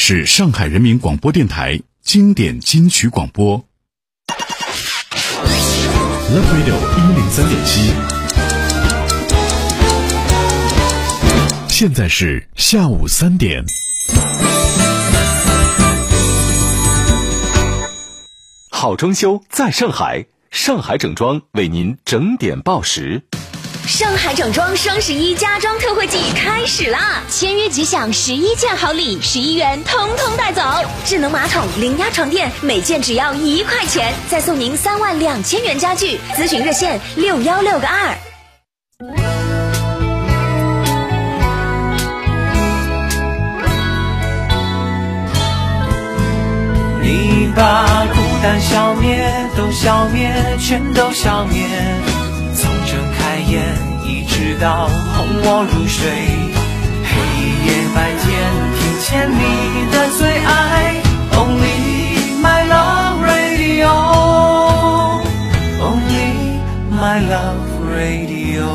是上海人民广播电台经典金曲广播 Love Radio 103.7，现在是下午3点。 好装修在上海，上海整装为您整点报时。 上海整装双11家装特惠季开始啦！签约即享11件好礼，11元通通带走。智能马桶、零压床垫，每件只要1块钱，再送您32000元家具。咨询热线616个2。 你把孤单消灭，都消灭，全都消灭。从睁开眼一直到哄我入睡，黑夜白天听见你的最爱 Only my love radio Only my love radio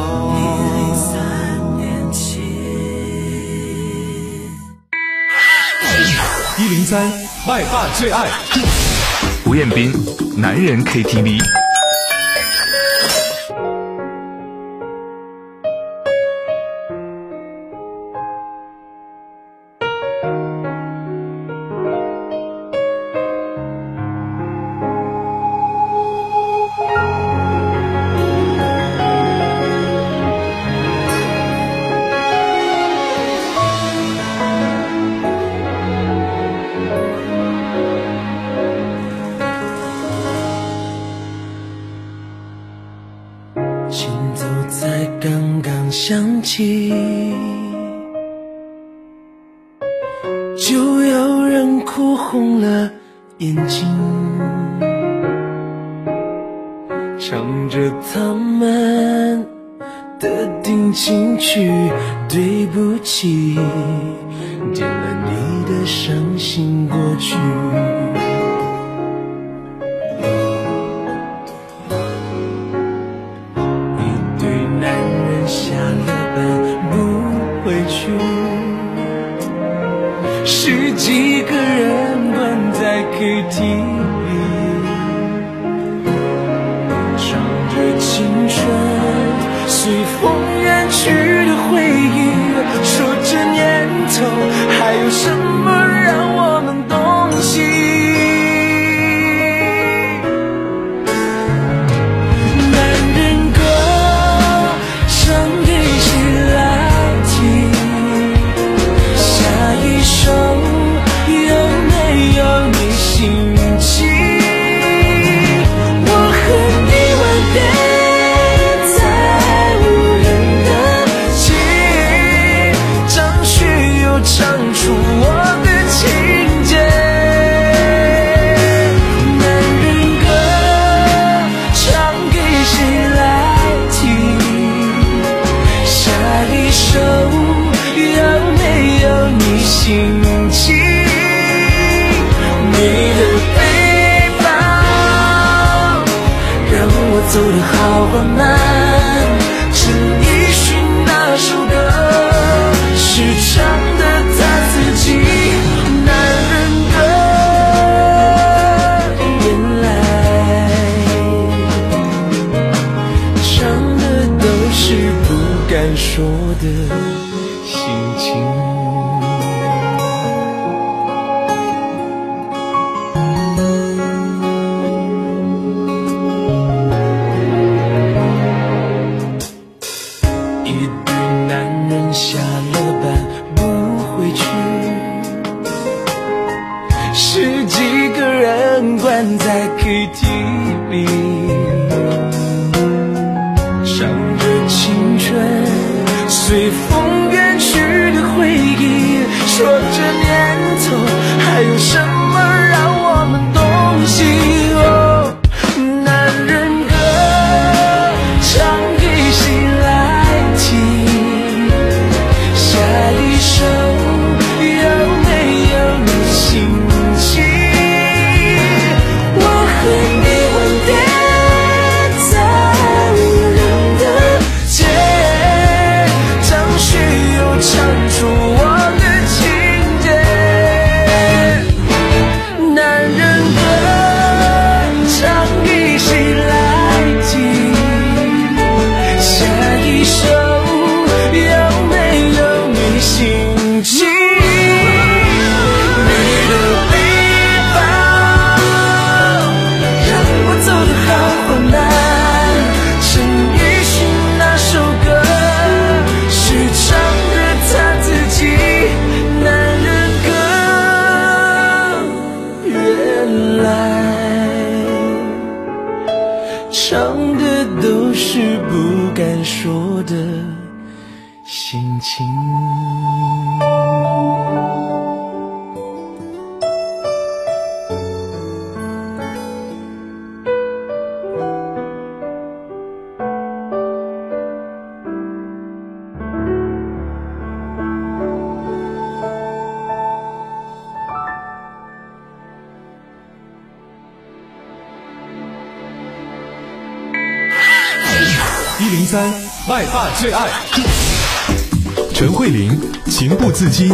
103麦霸最爱吴彦斌，男人 KTV。 前奏才刚刚响起，就有人哭红了眼睛，唱着他们的定情曲，对不起，点了你的伤心过去。十几个人关在 KTV 里，唱着青春随风远去的回忆，说这年头还有什么让我们动心。男人歌唱给谁来听？下一首有没有你心情？我和你吻别在无人的街，张学友唱出我的情节。男人歌唱给谁来听？下一首有没有你心情？你的背包让我走得好缓慢，陈奕迅那首歌是唱的他自己。男人歌原来唱的都是不敢说的心情。下了班不回去，十几个人关在 KTV 里，唱着青春随风远去的回忆，说这年头还有什么让我们动心。哦，男人歌唱给谁来听？下一首有没有你心情？我和你吻别情。 103麦霸最爱，陈慧琳情不自禁。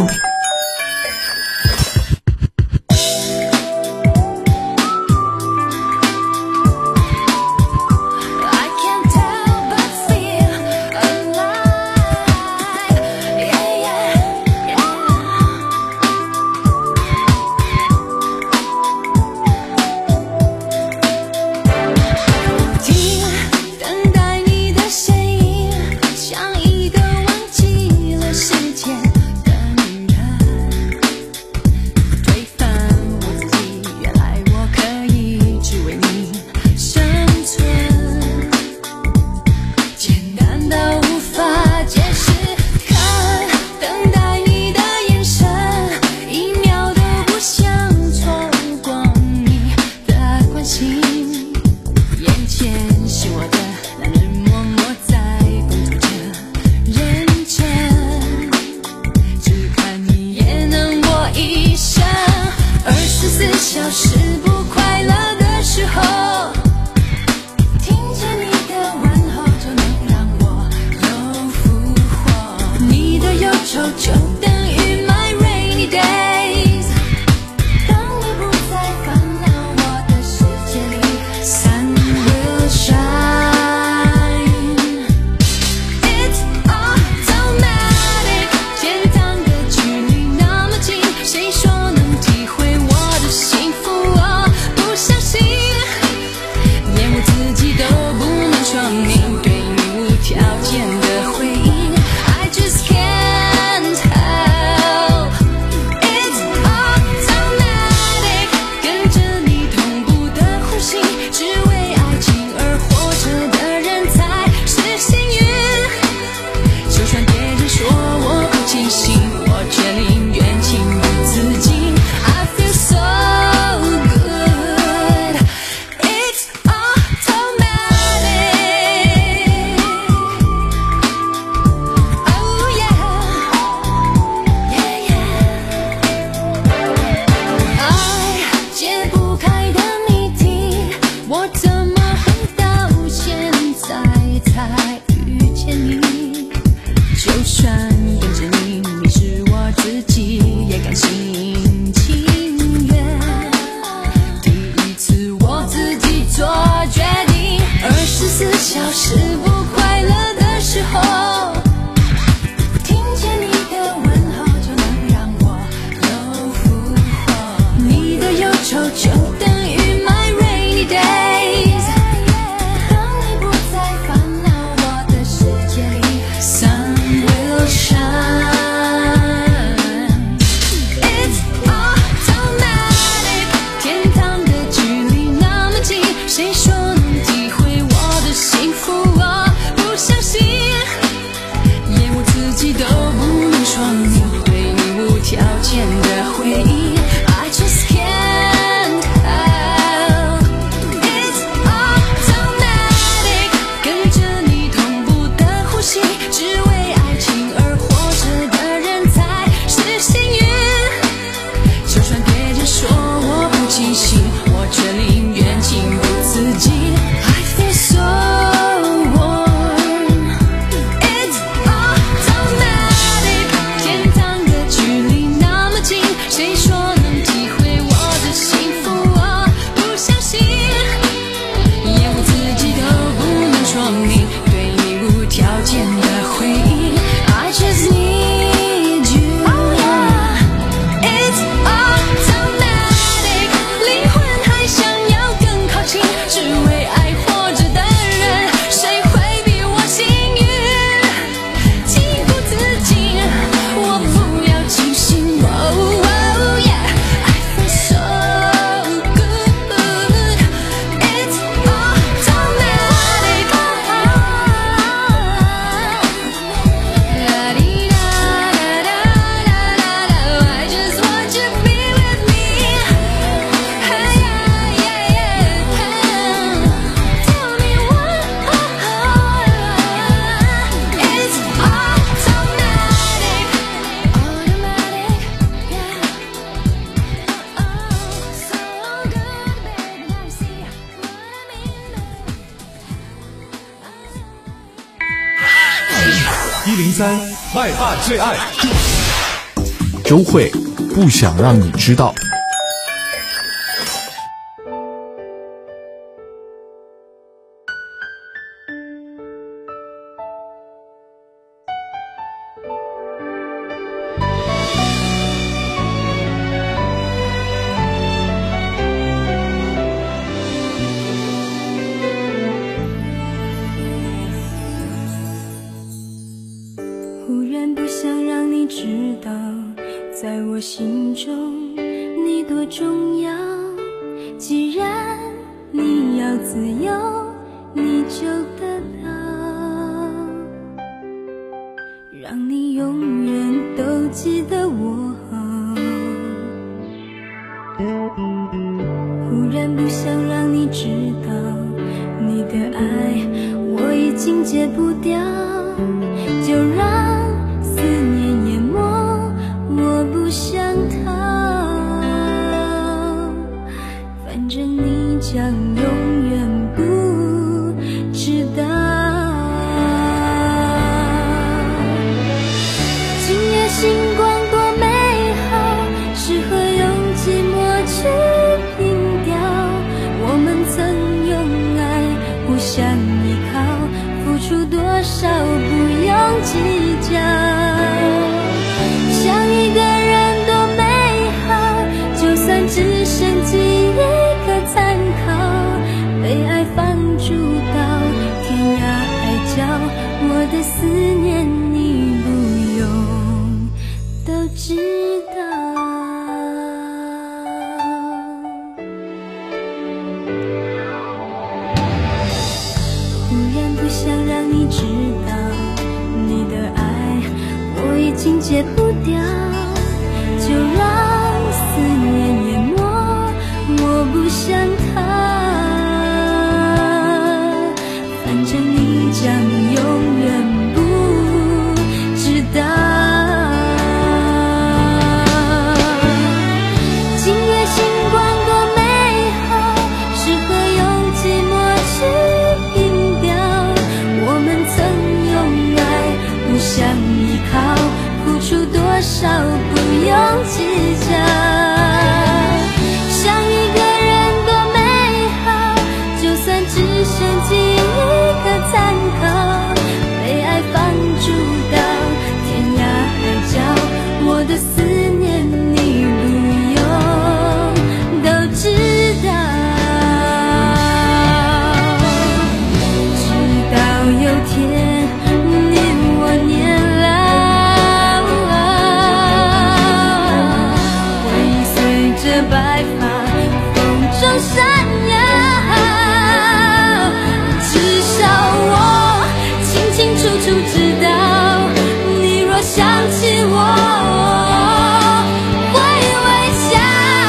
103麦霸最爱， 周慧不想让你知道。 忽然不想让你知道，在我心中你多重要。既然你要自由，你就得到，让你永远都记得我好。忽然不想让你知道，你的爱我已经戒不掉，就让思念淹没，我不想逃，反正你将永远不知道。今夜星光多美好，适合用寂寞去拼掉，我们曾用爱互相依靠，付出多少不用计较，想一个人多美好，就算只剩记忆可参考，被爱放逐到天涯海角，我的思念你不用都知道。忽然不想让你知道，你的爱我已经戒不掉，就让思念淹没，我不想逃，反正你将永远不知道。今夜星光多美好，适合用寂寞去拼掉，我们曾用爱互相依靠，付出多少不用计较，想一个人多美好，就算只剩记忆可参考，被爱放逐到天涯海角，我的思念你不用都知道，直到有天你我年老，会随着白发风中闪耀，至少我清清楚楚知道，你若想起我会微笑。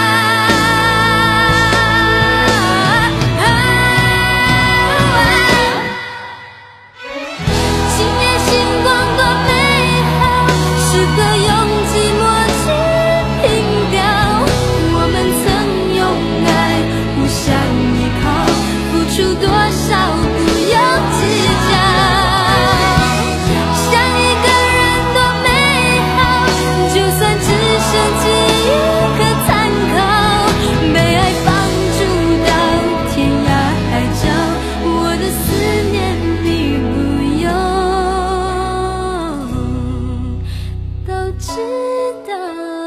今夜星光多美好，适合用寂寞去拼掉，我们曾用爱互相依靠，付出多少不用计较，想一个人多美好，就算只剩记忆可参考，被爱放逐到天涯海角，我的思念你不用都知道。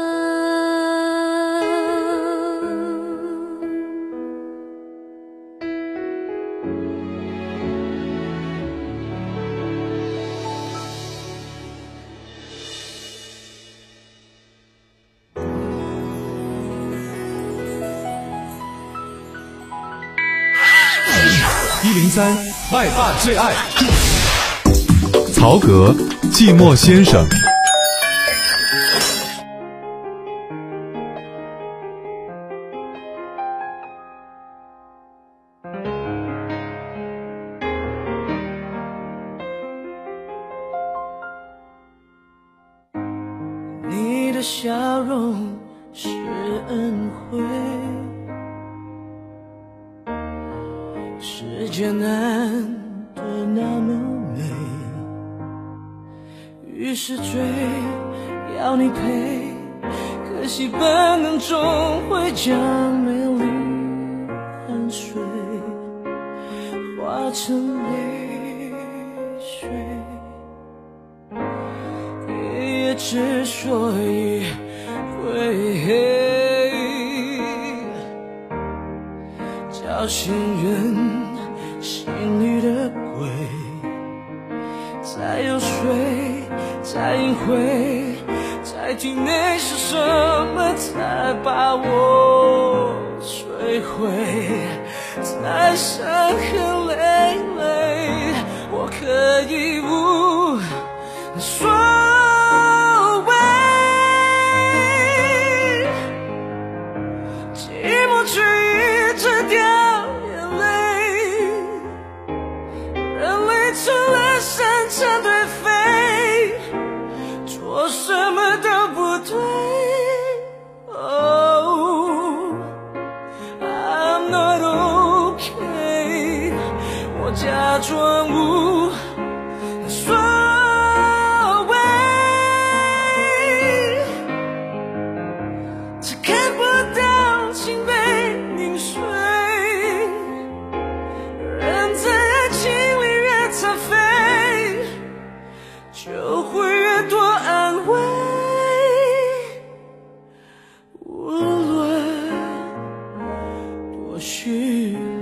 103麦霸最爱， 曹格，寂寞先生。 你的笑容是恩惠，世界难得那么美， 去是追，要你陪，可惜本能终会将美丽汗水化成泪水。夜夜之所以会黑，叫醒人心里的鬼，再游说，再隐晦，在体内是什么才把我摧毁，才伤痕累累，我可以无所谓，寂寞却一直掉眼泪，人类成了山长对飞，做什么都不对。Oh, I'm not okay， 我假装无所谓，只看不到心被凝碎，人在爱情里越残废，就会越多安慰，无论多虚伪。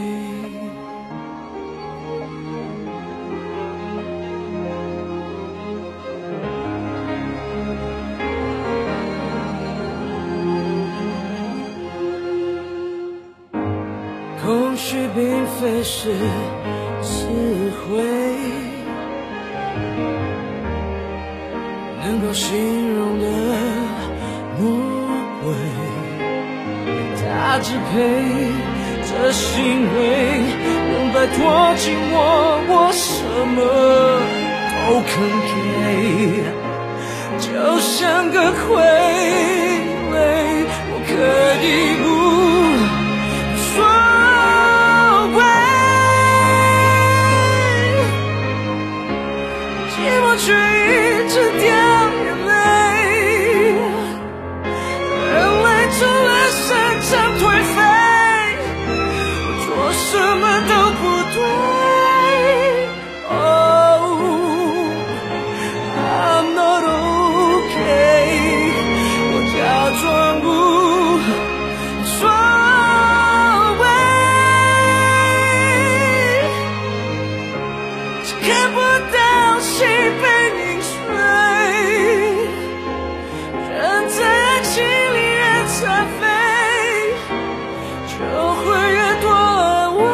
空虚并非是智慧，能够形容的魔鬼，它支配这行为，能摆脱寂寞，我什么都肯给，就像个傀儡，我可以无所谓，寂寞却一直掉眼泪，人类成了山长颓废，我做什么都不对。Oh, I'm not okay， 我假装无所谓，只看不到心被凝碎，人在爱情里越残废，就会越多安慰。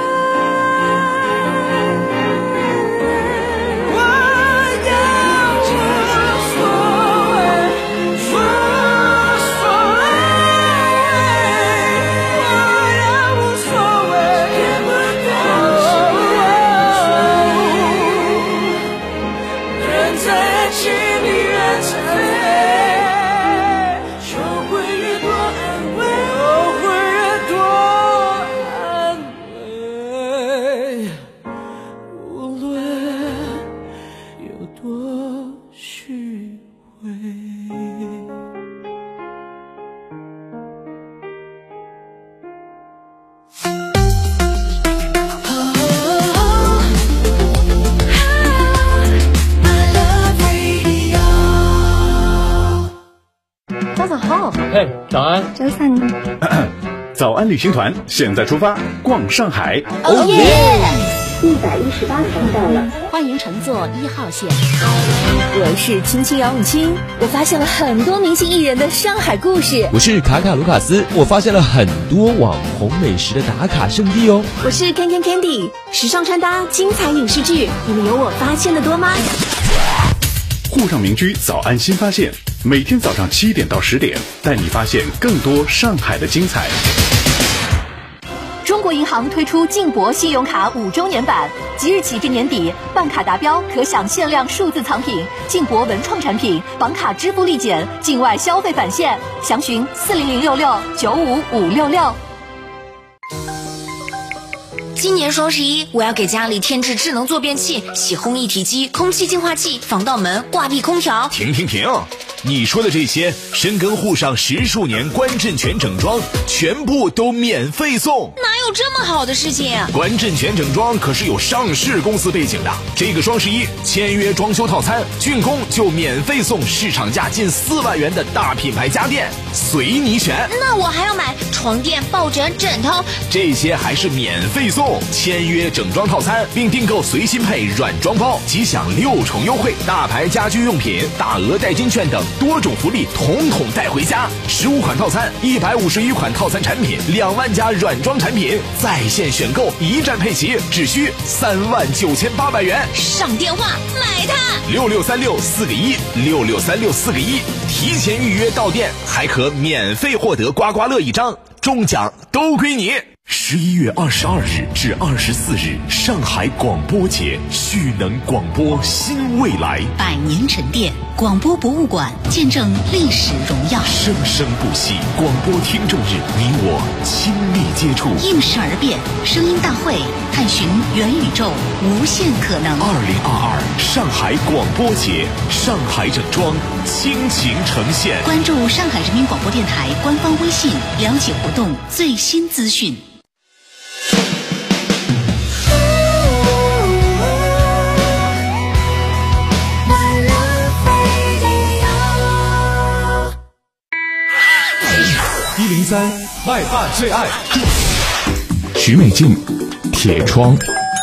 我要无所谓，无所谓，我要无所谓，看不到心被凝碎，人在爱情里越残废，就会越多安慰，就会越多安慰，无论有多虚伪。 早上好， 嘿，早安。 周三呢？ 早安旅行团现在出发，逛上海。 哦耶 118层到了。 欢迎乘坐1号线。我是青青杨永清，我发现了很多明星艺人的上海故事。 我是卡卡卢卡斯，我发现了很多网红美食的打卡圣地哦。 我是 Candy， 时尚穿搭、精彩影视剧，你们有我发现的多吗？ 沪上民居早安新发现，每天早上7点到10点，带你发现更多上海的精彩。 中国银行推出晋博信用卡5周年版，即日起至年底，办卡达标可享限量数字藏品、晋博文创产品、绑卡支付立减、境外消费返现，详询40066 95566。 今年双11，我要给家里添置智能坐便器、洗烘一体机、空气净化器、防盗门、挂壁空调。 停！你说的这些，深耕沪上10数年，关震全整装全部都免费送。 哪有这么好的事情？ 关震全整装可是有上市公司背景的，这个双11签约装修套餐，竣工就免费送市场价近4万元的大品牌家电，随你选。 那我还要买床垫、抱枕、枕头， 这些还是免费送。签约整装套餐并订购随心配软装包，即享6重优惠，大牌家居用品、大额代金券等多种福利统统带回家。15款套餐，150余款套餐产品，2万家软装产品，在线选购，一站配齐，只需39800元。 上电话买它 ！6636-4个1，6636-4个1，提前预约到店，还可免费获得刮刮乐1张，中奖都归你。11月22日至24日，上海广播节，蓄能广播新未来 ，100年沉淀，广播博物馆见证历史荣耀， 生生不息。广播听众日，你我亲密接触， 应时而变，声音大会，探寻元宇宙无限可能。 2022上海广播节，上海整装倾情呈现。 关注上海人民广播电台官方微信，了解活动最新资讯。 103麦霸最爱，徐美静，铁窗。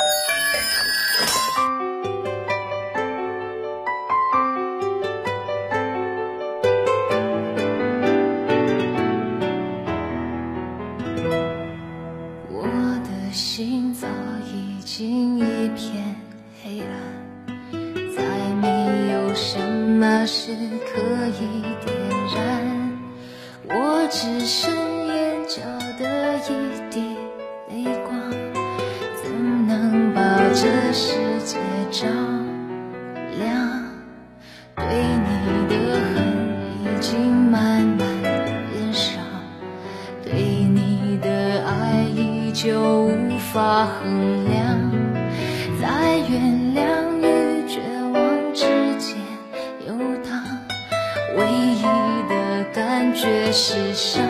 我的心早已经一片黑暗，再没有什么是可以点燃，我只剩眼角的一滴泪光，怎能把这世界照亮？对你的恨已经慢慢变少，对你的爱依旧无法衡量，在原谅与绝望之间游荡，唯一的感觉是伤。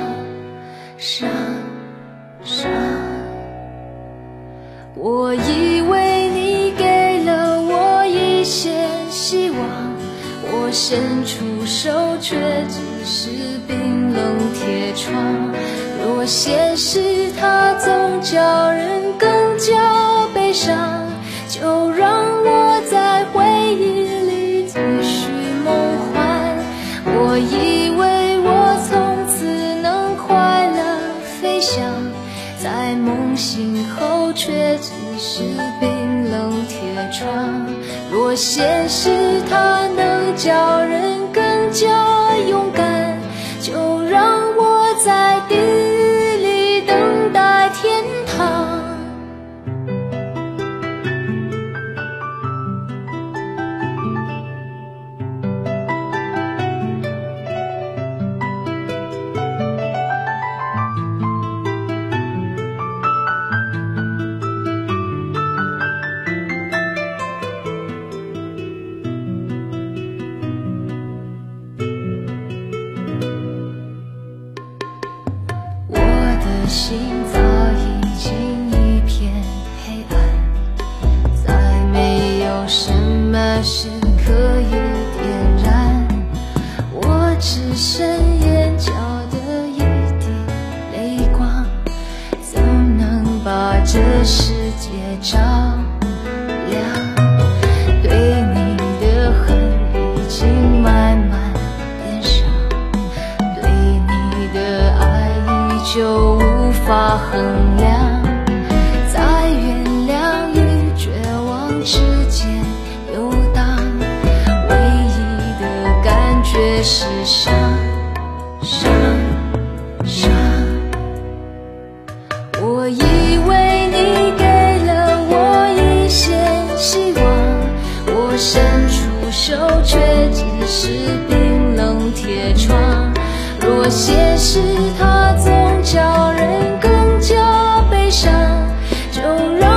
我以为你给了我一些希望，我伸出手却只是冰冷铁窗。若现实它总叫人更加悲伤，就让我在回忆里继续梦幻。我以为我从此能快乐飞翔，在梦醒后却只是冰冷铁窗。若现实它能叫人更加勇敢，就让我在地狱里等待天堂。心早已经一片黑暗，再没有什么是可以点燃，我只剩眼角的一滴泪光，怎能把这世界照亮？对你的恨已经慢慢变少，对你的爱依旧无法衡量，在原谅与绝望之间游荡，唯一的感觉是伤。我以为你给了我一些希望，我伸出手却只是冰冷铁窗。若现实它总叫人更加悲伤，就让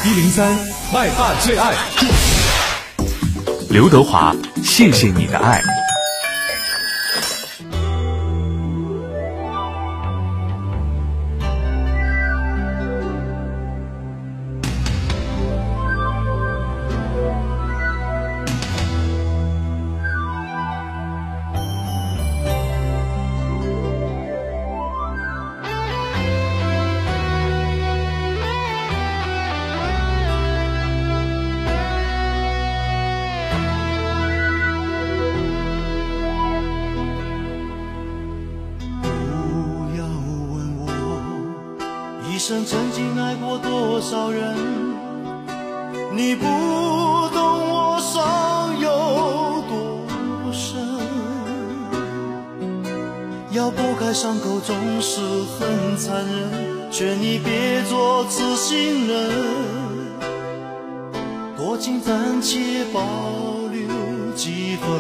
103麦霸最爱。 刘德华，谢谢你的爱。 一生曾经爱过多少人，你不懂我伤有多深。要拨开伤口总是很残忍，劝你别做痴心人，多情暂且保留几分。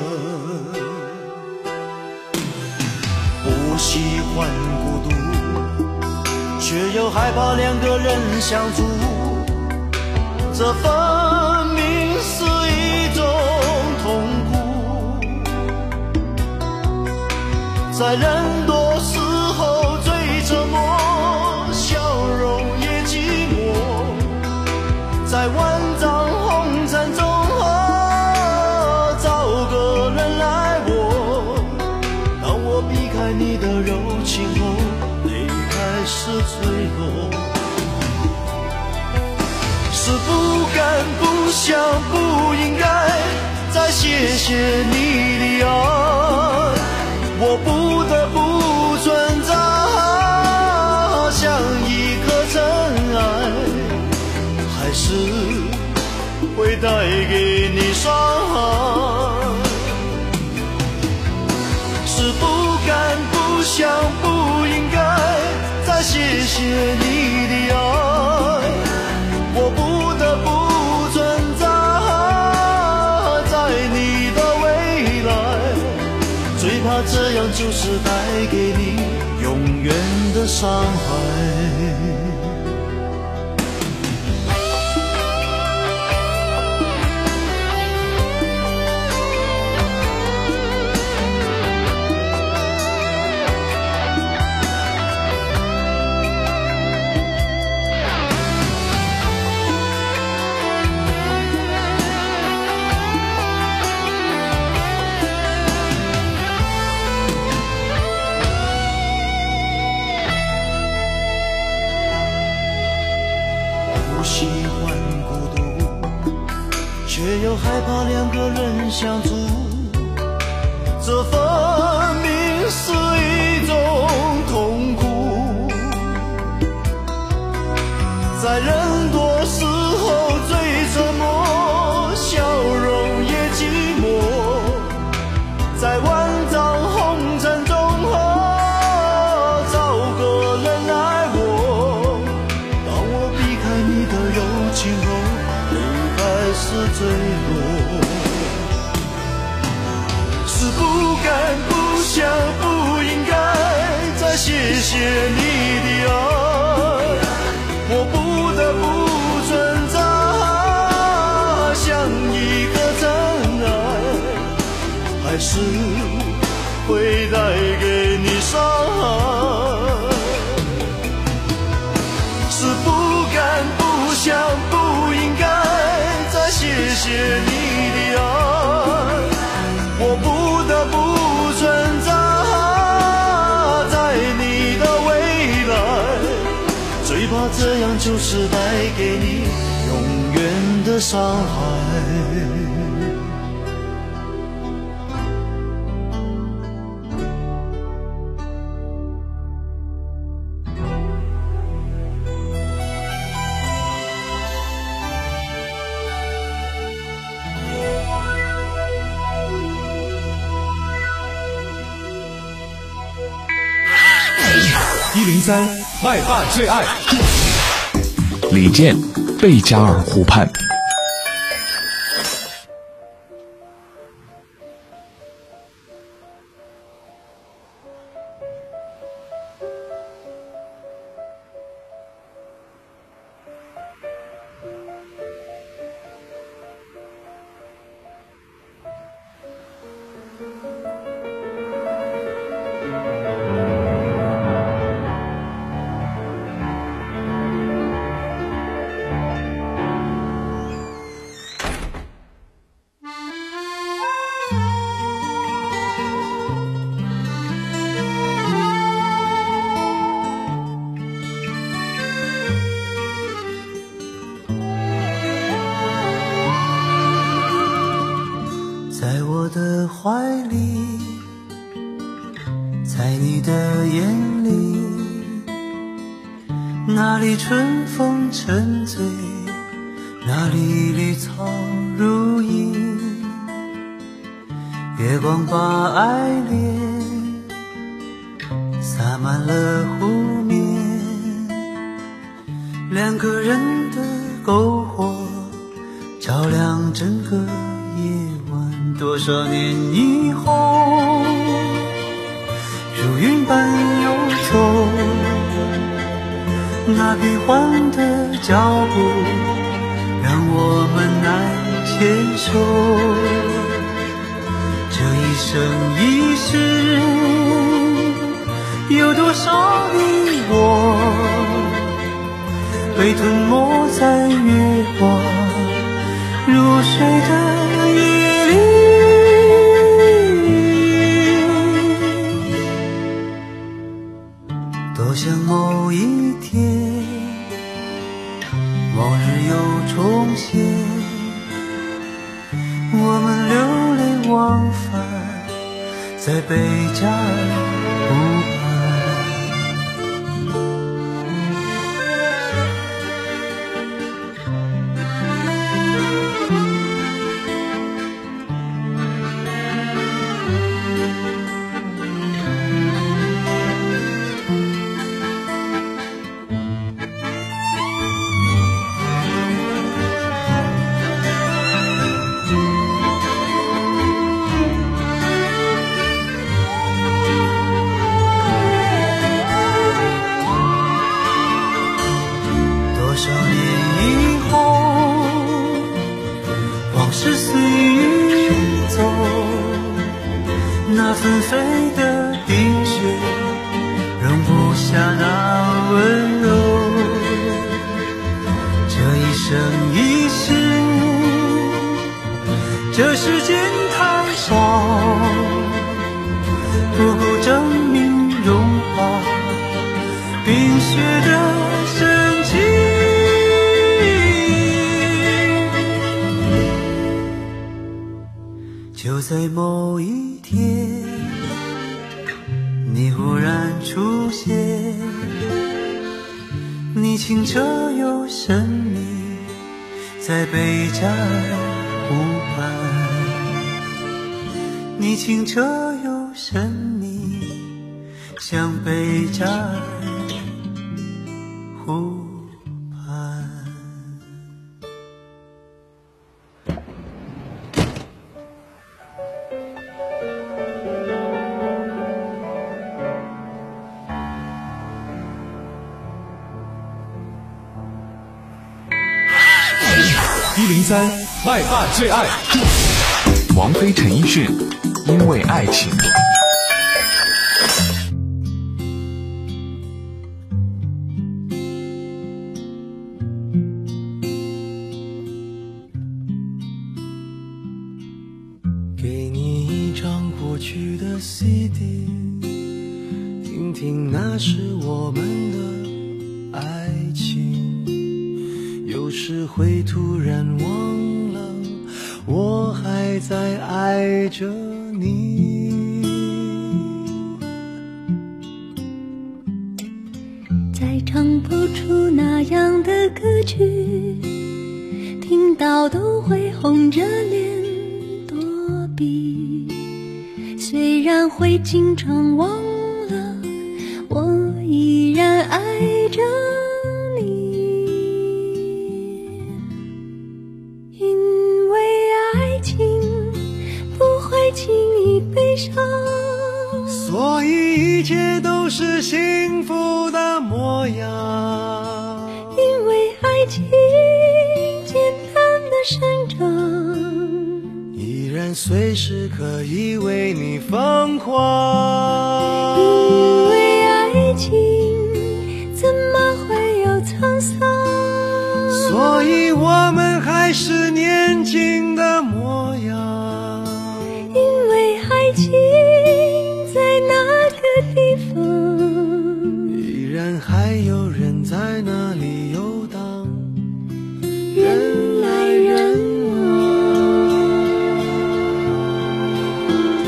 不喜欢孤独，却又害怕两个人相处，这分明是一种痛苦。在人多时候最沉默，笑容也寂寞。在万丈红尘中，找个人来握。当我避开你的柔情后，是脆弱，是不敢不想不应该再谢谢你的爱，我不得不存在，像一颗尘埃，还是会带给你伤害，是不敢不想不应该谢谢你的爱，我不得不存在，在你的未来，最怕这样就是带给你永远的伤害。喜欢孤独，却又害怕两个人相处，这分明是一种痛苦。在人多时候最沉默，笑容也寂寞。在万丈红尘中，找个人来握。当我避开你的柔情后，离开是坠落，是不敢不想不应该再谢谢你的爱，我不得不存在，像一颗尘埃，还是会带给你伤害，是不敢不想不应该再谢谢你的爱，我不得不存在，在你的未来，最怕这样就是带给你永远的伤害。 103麦霸最爱。 李健，贝加尔湖畔。 怀里，在你的眼里，那里春风沉醉，那里绿草如茵，月光把爱恋洒满了湖面，两个人的篝火照亮整个夜晚。多少年以后，如云般游走，那变幻的脚步让我们难牵手。这一生一世，有多少你我被吞没在月光入睡的夜里。多想某一天，往日又重现，我们流连忘返在贝加尔湖畔。那纷飞的冰雪容不下那温柔，这一生一世，这世间太少，不够证明融化冰雪的神奇。就在某一天，你忽然出现，你清澈又神秘，在贝加尔湖畔。你清澈又神秘，像贝加尔湖畔。 103麦霸最爱， 王菲、陈奕迅，因为爱情。 给你一张过去的 CD， 听听那是我们的爱情。有时会突然忘了，我还在爱着你。 再唱不出那样的歌曲，听到都会红着脸躲避。虽然会经常忘了，我依然爱着你。因为爱情不会轻易悲伤， 所以一切都是幸福的模样。 因为爱情简单的生长， 依然随时可以为你疯狂。 因为爱情怎么会有沧桑， 所以我们还是年轻的模样。 因为爱情在那个地方， 依然还有人在那里游荡， 人来人往。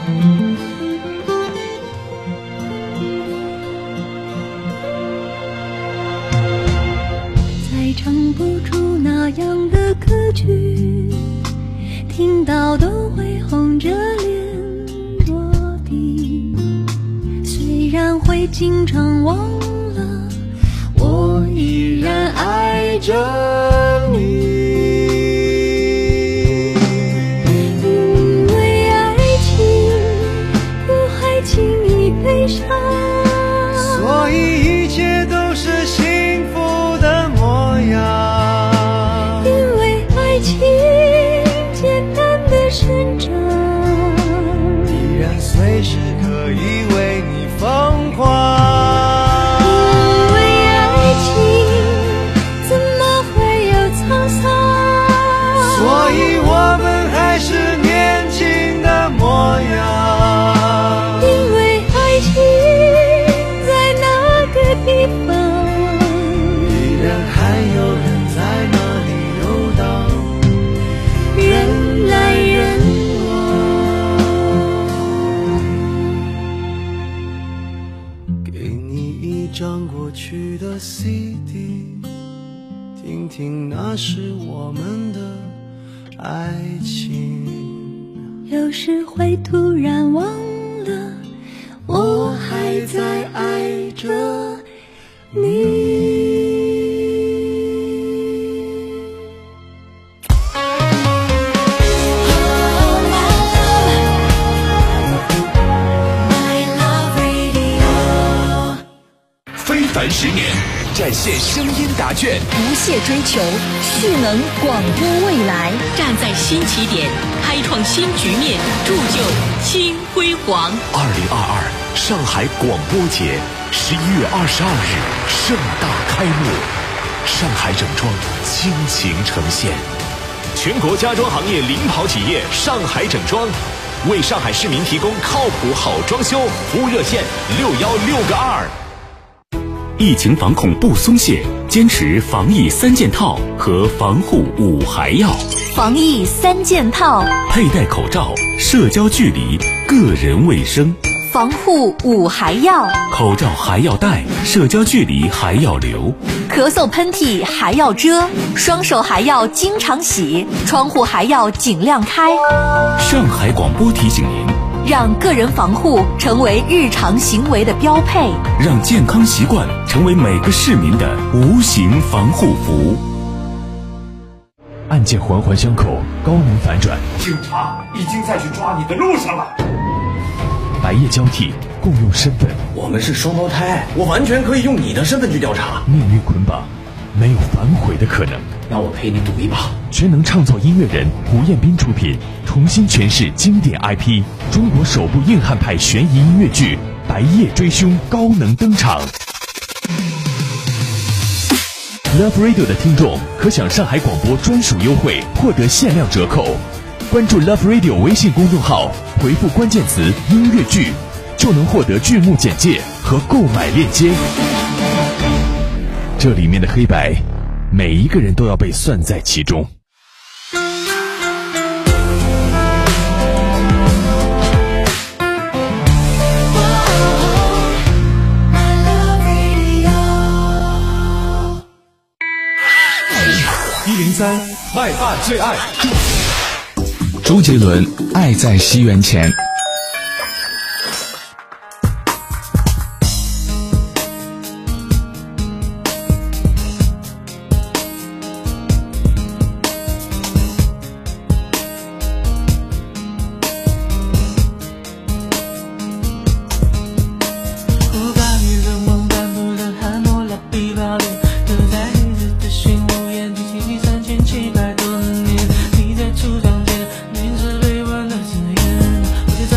再唱不出那样的歌曲，听到都会红着脸落地。虽然会经常忘了，我依然爱着你。因为爱情不会轻易悲伤， 所以一切都是幸福的模样。 因为爱情简单的生长， 依然随时可以为你疯狂。 因为爱情怎么会有沧桑， 所以我们还是年轻的模样。 因为爱情在那个地方， 依然还有人在那里游荡， 人来人往。给你一张过去的 CD， 听听那是我们的爱情。 有时会突然忘了，我还在爱着你。 非凡10年，展现声音答卷， 不懈追求，蓄能广播未来， 站在新起点，开创新局面，铸就新辉煌。 2022上海广播节11月22日盛大开幕，上海整装倾情呈现，全国家装行业领跑企业上海整装，为上海市民提供靠谱好装修，服务热线616个2。 疫情防控不松懈，坚持防疫3件套和防护5还要。 防疫3件套： 佩戴口罩、社交距离、个人卫生； 防护5还要： 口罩还要戴，社交距离还要留； 咳嗽喷嚏还要遮，双手还要经常洗，窗户还要尽量开。 上海广播提醒您， 让个人防护成为日常行为的标配， 让健康习惯成为每个市民的无形防护服。 案件环环相扣，高能反转， 警察已经在去抓你的路上了。 白夜交替，共用身份。 我们是双胞胎，我完全可以用你的身份去调查。 命运捆绑，没有反悔的可能。 让我陪你赌一把。 全能创作音乐人胡彦斌出品，重新诠释经典 IP， 中国首部硬汉派悬疑音乐剧《白夜追凶》高能登场。Love Radio 的听众可享上海广播专属优惠，获得限量折扣。关注 Love Radio 微信公众号，回复关键词音乐剧，就能获得剧目简介和购买链接。这里面的黑白，每一个人都要被算在其中。 103麦霸最爱。 周杰伦，爱在西元前。 在出场前，名字被问的字眼，我就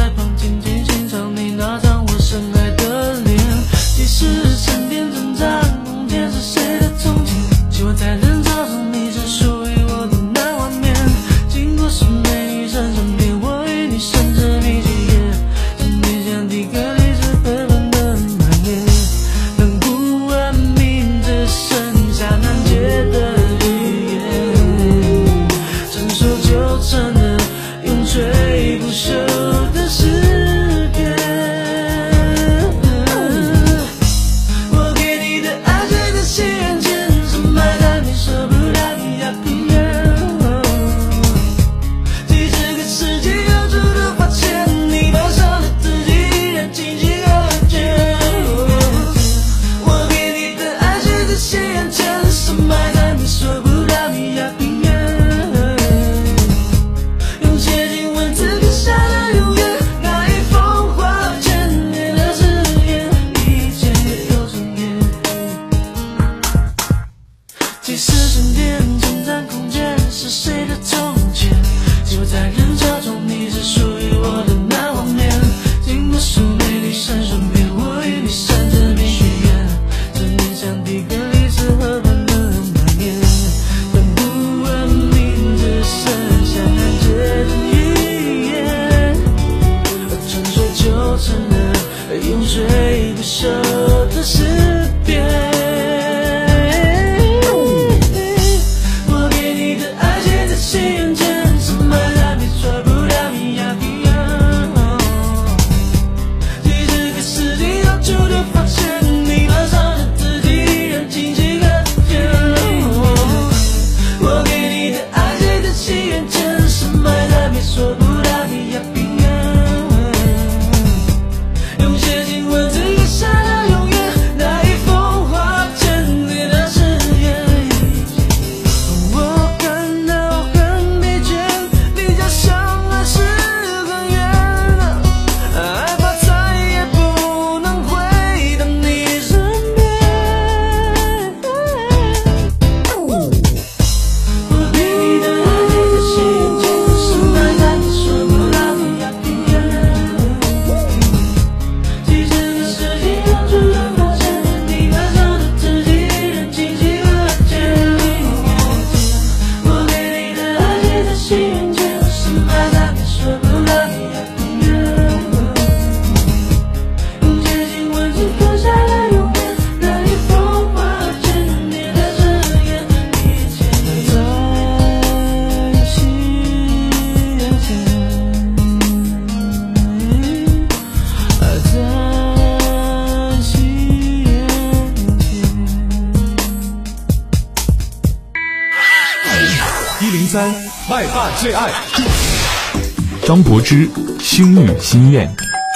最爱。 张柏芝心语心愿。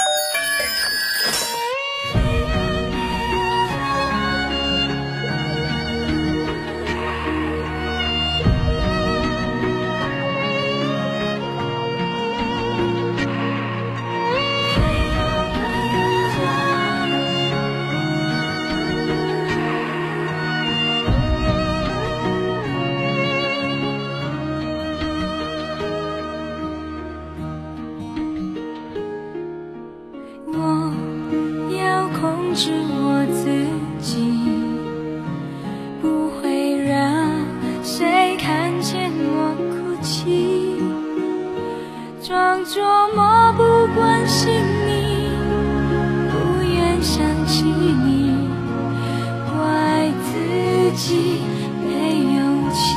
控制我自己，不会让谁看见我哭泣，装作漠不关心你，不愿想起你，怪自己没勇气。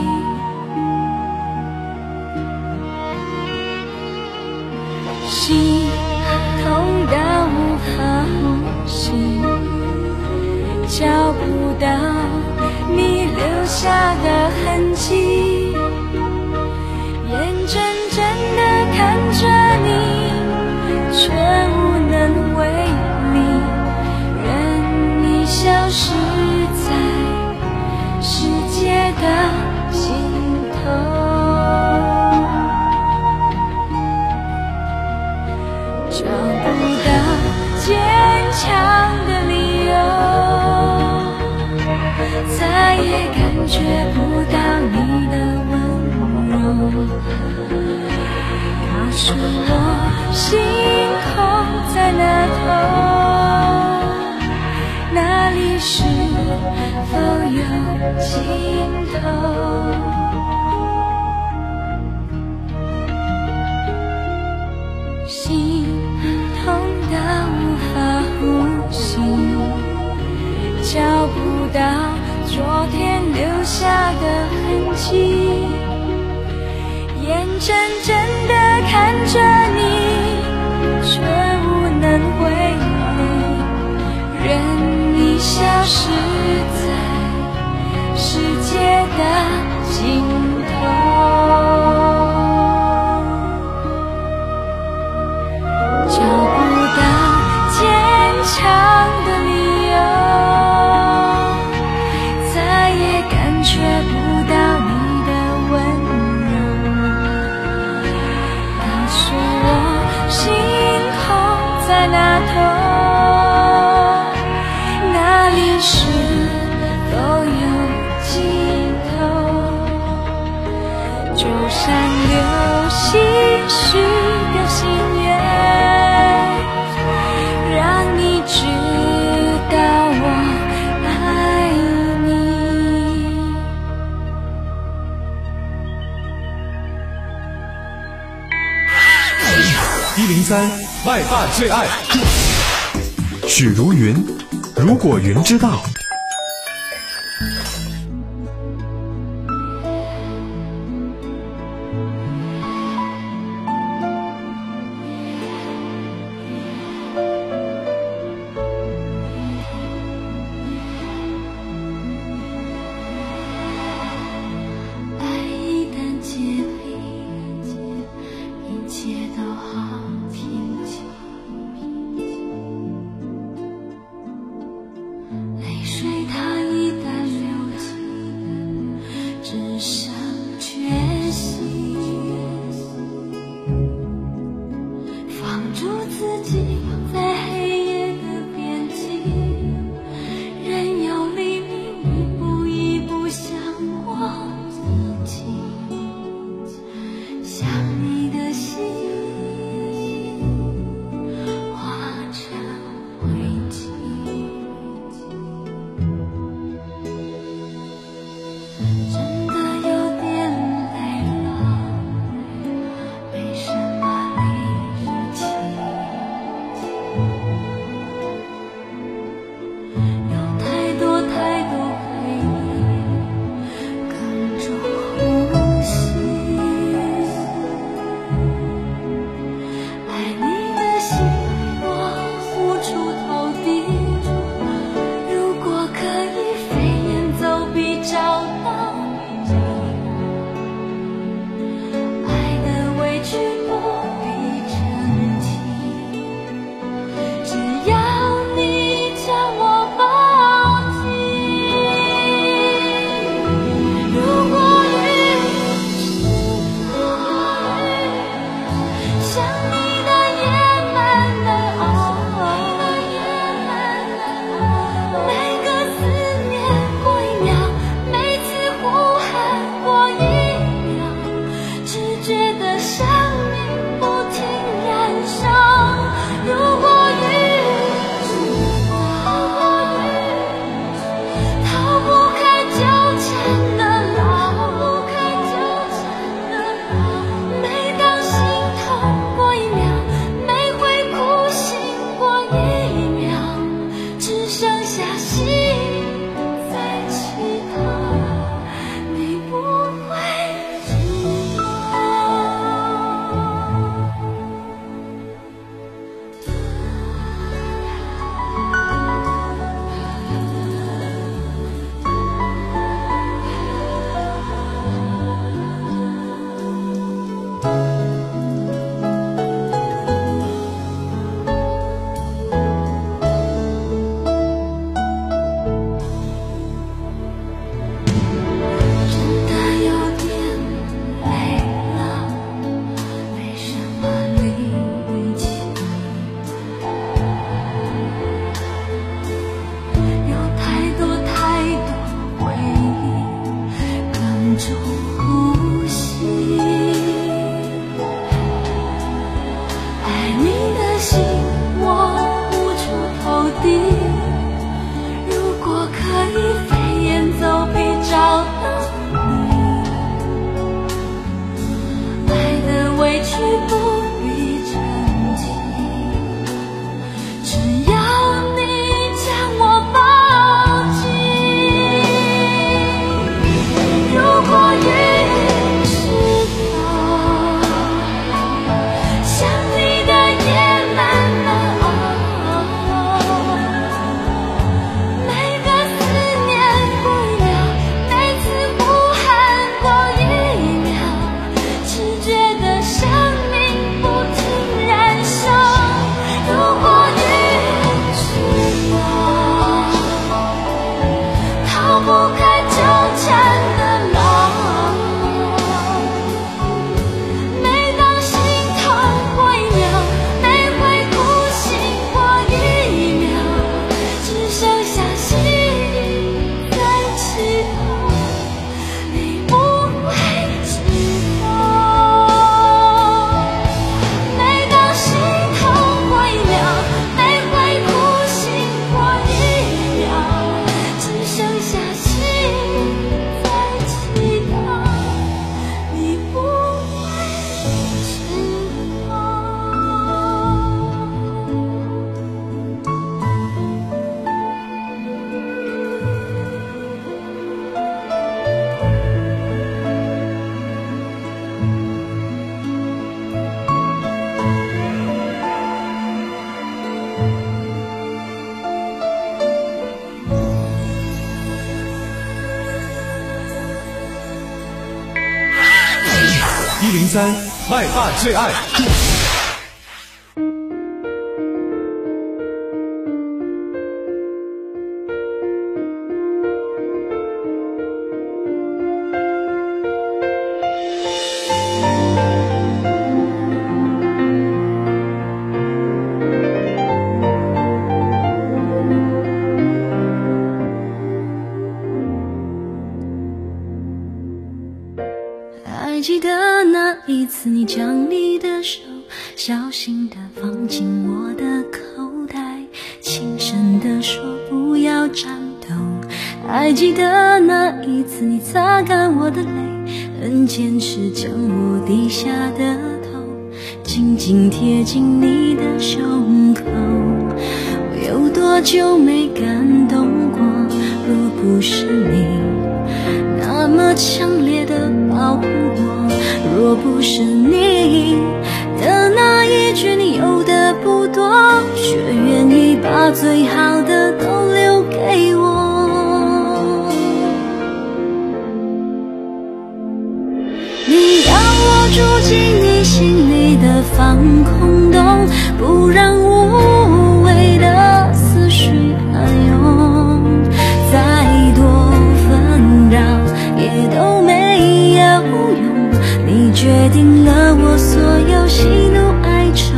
心痛到无法呼吸，找不到你留下的痕迹，眼睁睁地看着你，却无能为力，任你消失在世界的尽头。找不到坚强的理由，再也感觉不到你的温柔。告诉我星空在哪头，那里是否有尽头？心痛到无法呼吸，找不到昨天留下的痕迹，眼睁睁地看着你，却无能为力，任你消失在世界的尽头。找不到坚强的理由，再也感觉不到你的温柔。告诉我星空在哪头，那里是否有尽头？就像流星许个心愿，让你知道我爱你。 103外爸最爱，许茹芸，如果云知道。 103麦霸最爱。 还记得那一次，你将你的手小心地放进我的口袋，轻声地说不要颤抖。还记得那一次，你擦干我的泪，很坚持将我低下的头紧紧贴近你的胸口。我有多久没感动过？若不是你那么强烈的保护我，若不是你的那一句你有的不多，却愿意把最好的都留给我。你要我住进你心里的防空洞，不让无谓的思绪暗涌，再多纷扰也都没有用，你决定了我所有喜怒哀愁。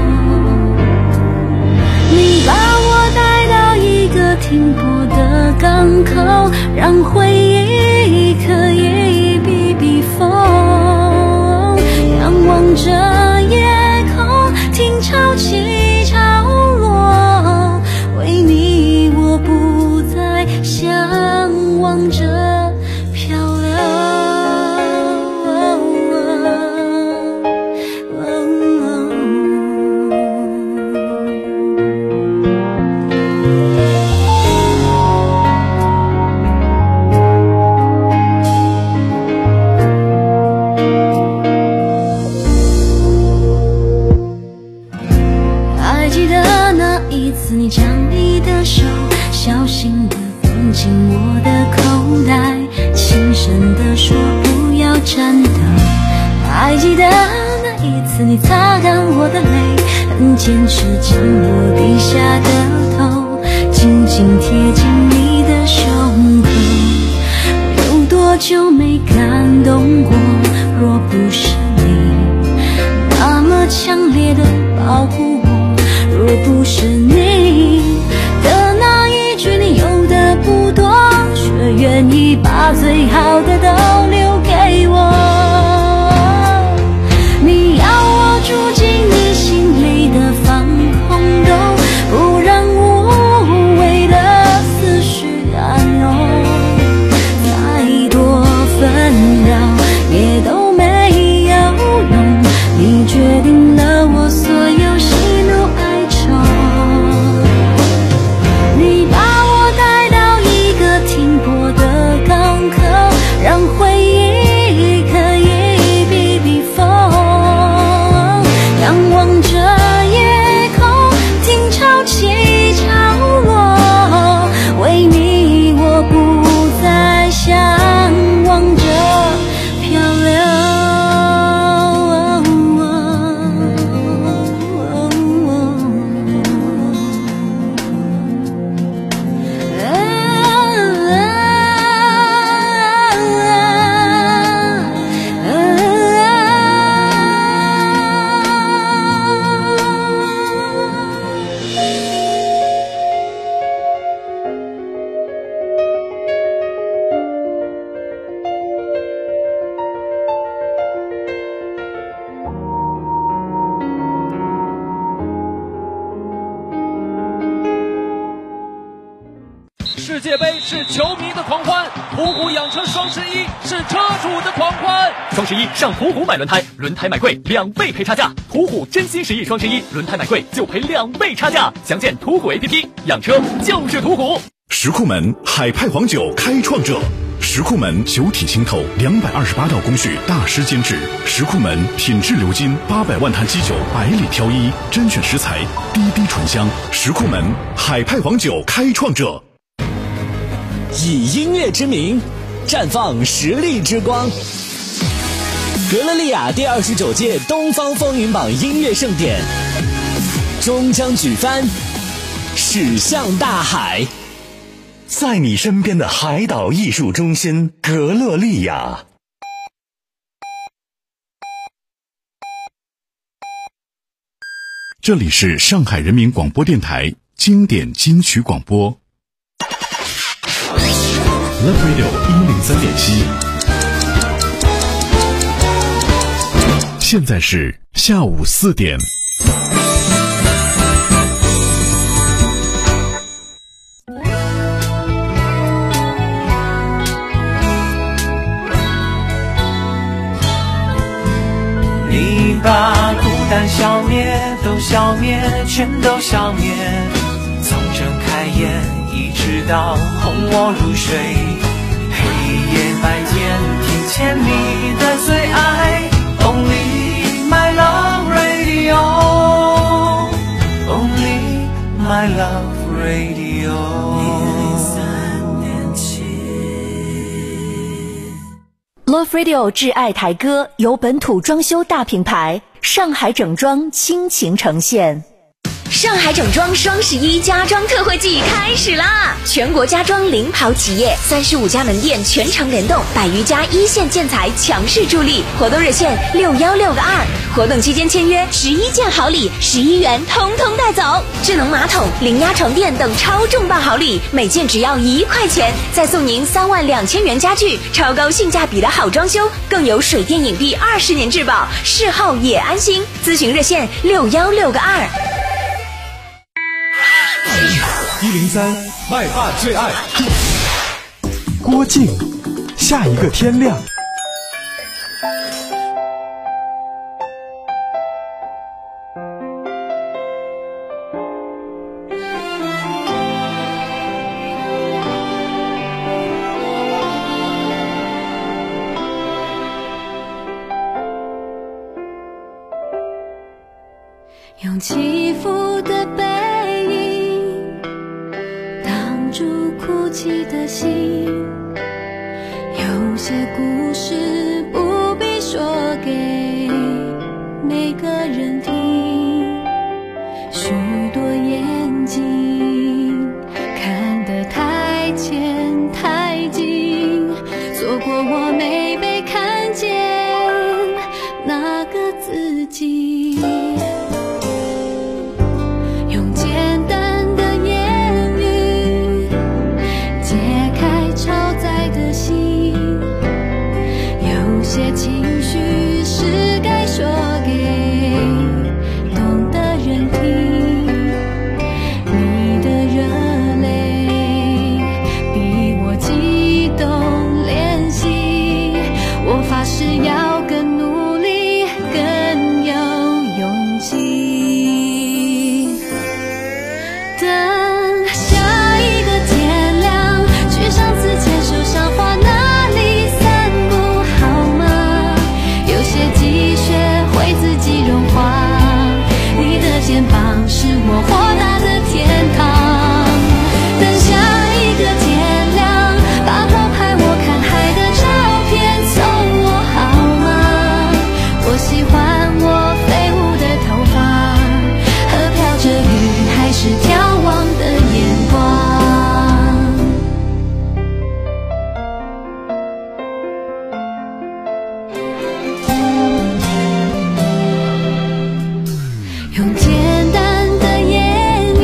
你把我带到一个停泊的港口，让回忆可以避避风，仰望着夜空，听潮起潮落，为你我不再向往着漂流。还记得那一次，你将你的手小心地放进我的口袋，轻声地说不要颤抖。还记得那一次，你擦干我的泪，很坚持将我低下的头紧紧贴近你的胸口。我有多久没感动过？若不是你那么强烈的保护我，若不是你的那一句你有的不多，却愿意把最好的都留给我。你要我住进你心里的防空洞，不让无谓的思绪暗涌，再多纷扰也都没有用，你决定了我所有喜怒哀愁。你把我带到一个停泊的港口，让回忆可以避避风，仰望着夜空，听潮起潮落，为你我不再向往着漂流。 世界杯是球迷的狂欢，途虎养车双11是车主的狂欢。 双11上途虎买轮胎，轮胎买贵2倍赔差价。途虎真心实意双11，轮胎买贵就赔2倍差价。详见途虎 APP， 养车就是途虎。 石库门海派黄酒开创者，石库门酒体清透，228道工序大师监制。石库门品质鎏金800万坛基酒，百里挑一，甄选食材，滴滴醇香。石库门海派黄酒开创者。 以音乐之名，绽放实力之光。 格勒利亚第29届东方风云榜音乐盛典终将举帆，驶向大海。 在你身边的海岛艺术中心格勒利亚。这里是上海人民广播电台经典金曲广播 Love Radio 103.7，现在是下午4点。 你把孤单消灭，都消灭，全都消灭，从睁开眼一直到哄我入睡，黑夜白天听见你的最爱 Only my love radio Only my love radio。Love Radio 挚爱台歌由本土装修大品牌上海整装倾情呈现。上海整装双11家装特惠季开始啦！全国家装领跑企业35家门店全程联动，100余家一线建材强势助力，活动热线616个2，活动期间签约11件好礼，11元通通带走，智能马桶、零压床垫等超重磅好礼，每件只要1块钱，再送您32000元家具，超高性价比的好装修，更有水电影壁20年质保，事后也安心。咨询热线616个2。 103麦霸最爱郭靖，下一个天亮。 用起伏的背哭泣的心，有些故事不必说给每个人听，许多眼睛看得太浅太近，错过我没被看见那个自己。用简单情绪是该说给懂的人听，你的热泪比我激动练习，我发誓要更努力更有勇气，等下一个天亮，去上次牵手赏花那里积雪会自己融化，你的肩膀是我豁达的天堂，等下一个天亮，把偷拍我看海的照片送我好吗？我喜欢我飞舞的头发和飘着雨还是眺望的眼光。用简单的言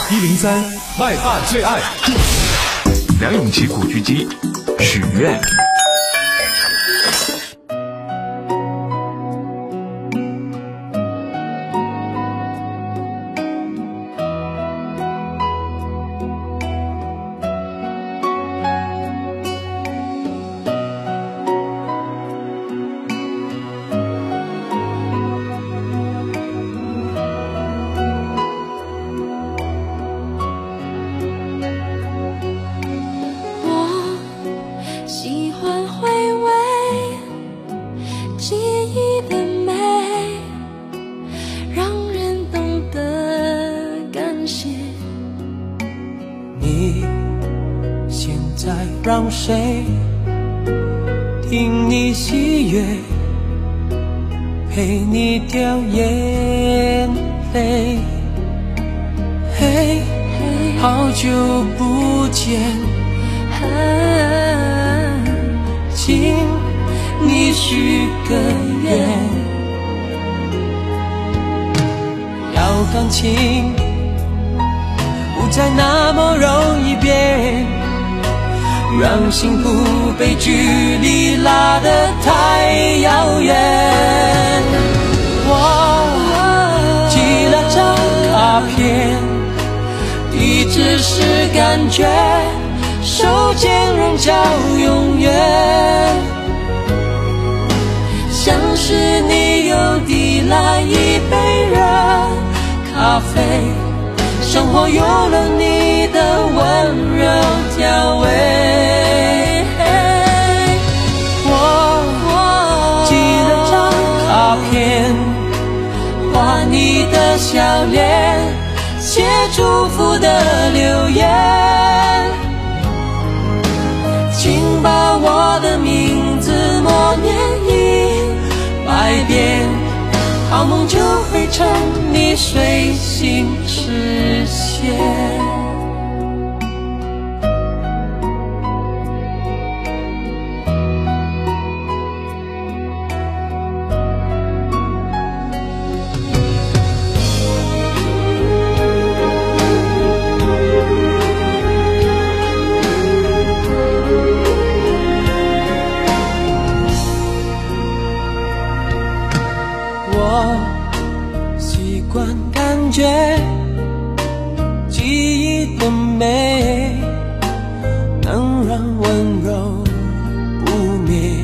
103麦霸最爱梁咏琪古巨基许愿。 让谁听你喜悦，陪你掉眼泪。嘿，好久不见，请你许个愿，要感情不再那么容易变，让幸福被距离拉得太遥远。我寄了张卡片，地址是感觉，手间仍叫永远。像是你又递来一杯热咖啡，生活有了你的温柔调味。我寄了张卡片，画你的笑脸，写祝福的留言，请把我的名字默念100遍，好梦就会成你随心实现。我习惯感觉记忆的美，能让温柔不灭。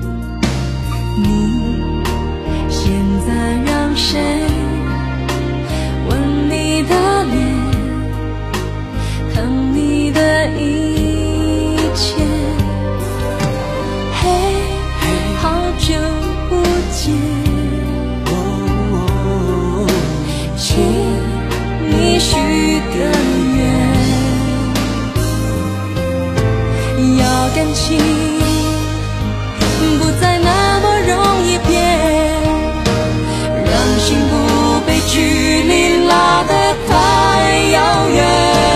你现在让谁吻你的脸，疼你的一切。嘿，好久不见，请你许个愿，要感情不再那么容易变，让幸福被距离拉得太遥远。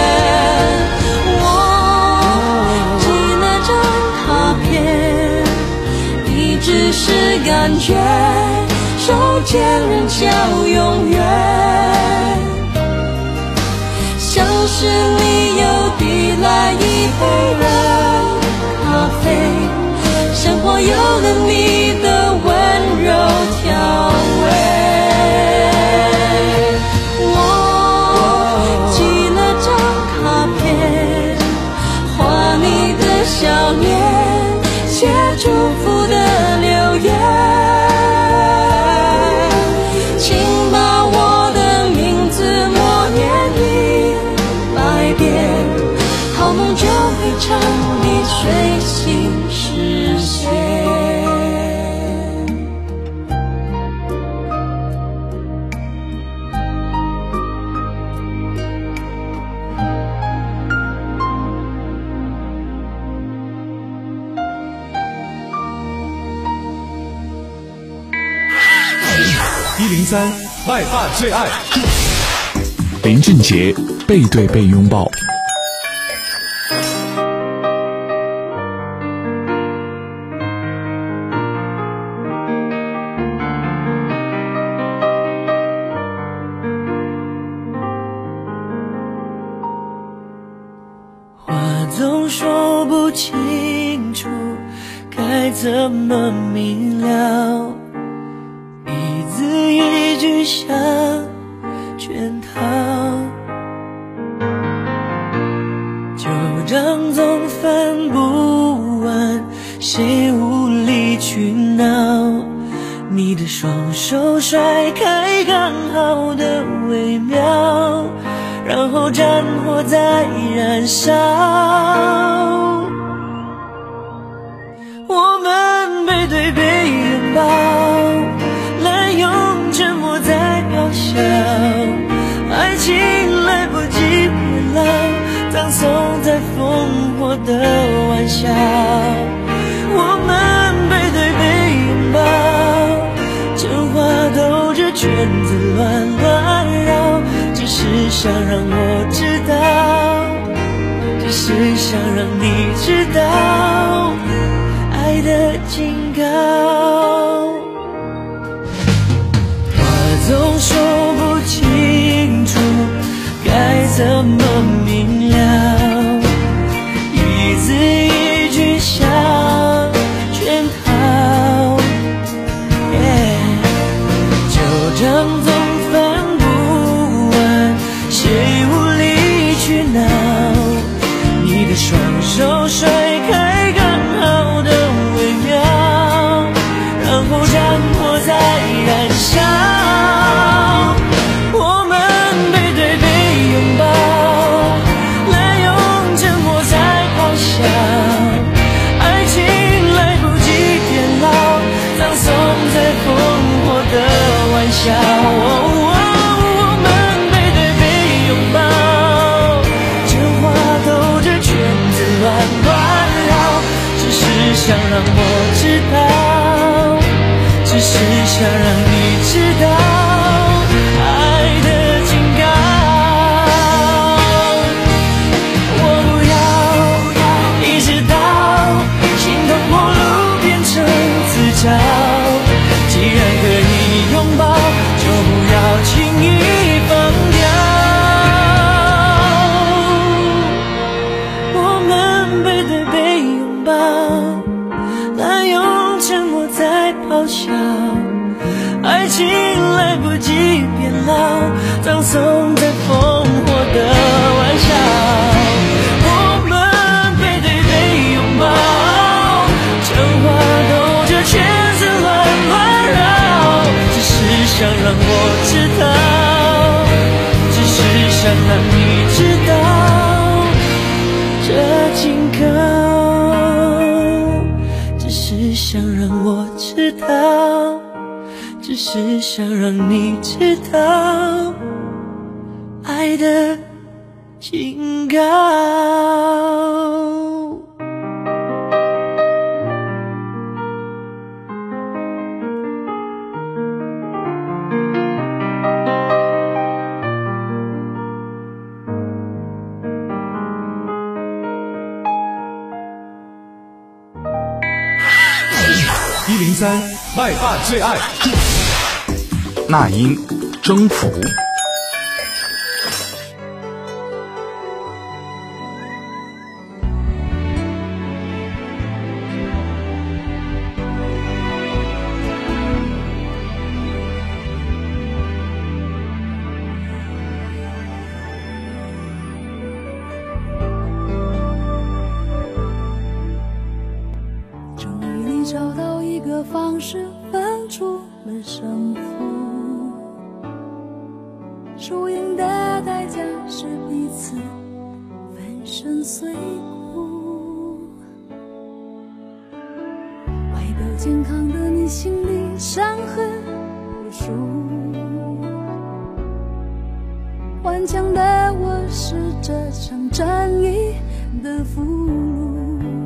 我寄了张卡片，地址是感觉，手间仍叫永远。像是你又递来一杯热咖啡，生活有了你的温柔调味。我寄了张卡片，画你的笑脸，写祝福的留言，请把我的名字默念100遍，好梦就会成你随心实现。 103麦霸最爱林俊杰背对背拥抱。 总说不清楚该怎么明了，一字一句像圈套，旧账总翻不完，谁无理取闹，你的双手甩开刚好的微妙，然后战火在燃烧，我们背对背拥抱，滥用沉默在咆哮，爱情来不及变老，葬送在烽火的玩笑，我们背对背拥抱，真话兜着圈子乱乱绕，只是想让我知道，只是想让你知道爱的警告。话总说不清楚该怎么明了，一字一句像圈套，旧账总翻不完，谁无理取闹，你的双手甩开刚好的微妙，然后战火在燃烧，我们背对背拥抱，滥用沉默在咆哮，爱情来不及变老，葬送在烽火的玩笑，我们背对背拥抱，真话兜着圈子乱乱绕，只是想让我知道，只是想让你知道爱的警告，我不要一直到心痛破路变成自嘲，既然可以拥抱，就不要轻易放掉，我们背对背拥抱，滥用沉默在咆哮，爱情来不及变老，葬送在烽火的玩笑，我们背对背拥抱，真话兜着圈子乱乱绕，只是想让我知道，只是想让你知道这警告，只是想让我知道，只是想让你知道爱的警告。 103麦霸最爱， 那英征服。 找到一个方式分出了胜负，输赢的代价是彼此粉身碎骨，外表健康的你心里伤痕无数，顽强的我是这场战役的俘虏，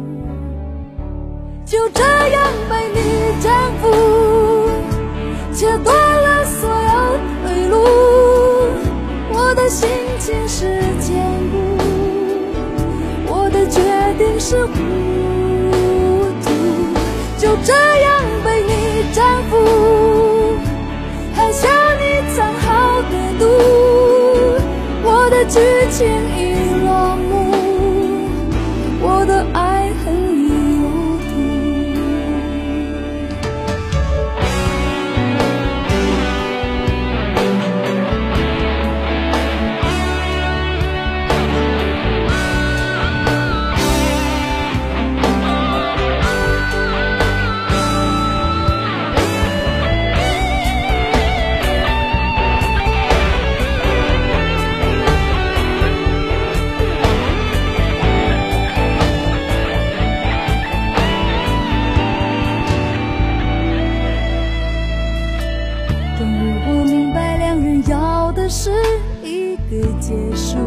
就这样被你征服，切断了所有退路，我的心情是坚固，我的决定是糊涂，就这样被你征服，含下你藏好的毒，我的剧情已落幕，我给结束，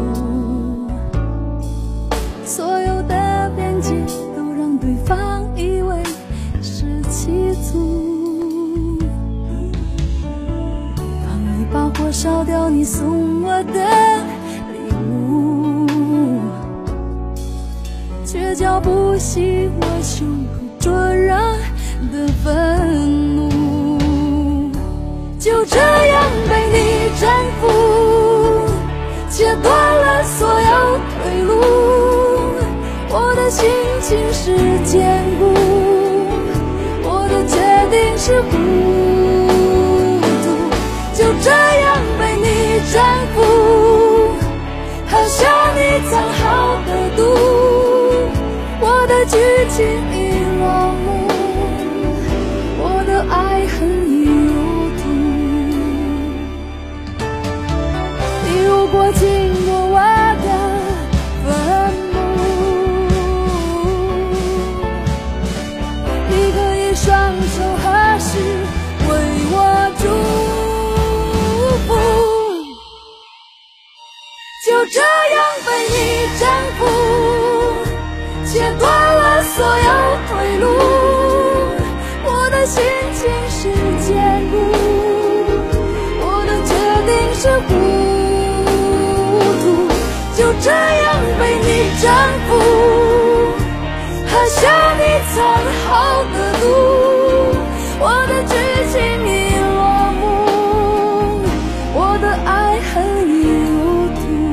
所有的边界都让对方以为是欺足。当一把火烧掉你送我的礼物，却浇不熄我胸口灼热的愤怒。就这样被你征服，切断了所有退路。我的心情是坚固，我的决定是糊涂。就这样被你征服，喝下你藏好的毒。我的剧情已落幕，我的爱恨已入土。你如果经过我的坟墓，你可以双手合十为我祝福。就这样被你征服，切断了所有退路。我的心情是坚固，我的决定是糊涂。就这样被你征服，喝下你藏好的毒。我的剧情已落幕，我的爱恨已入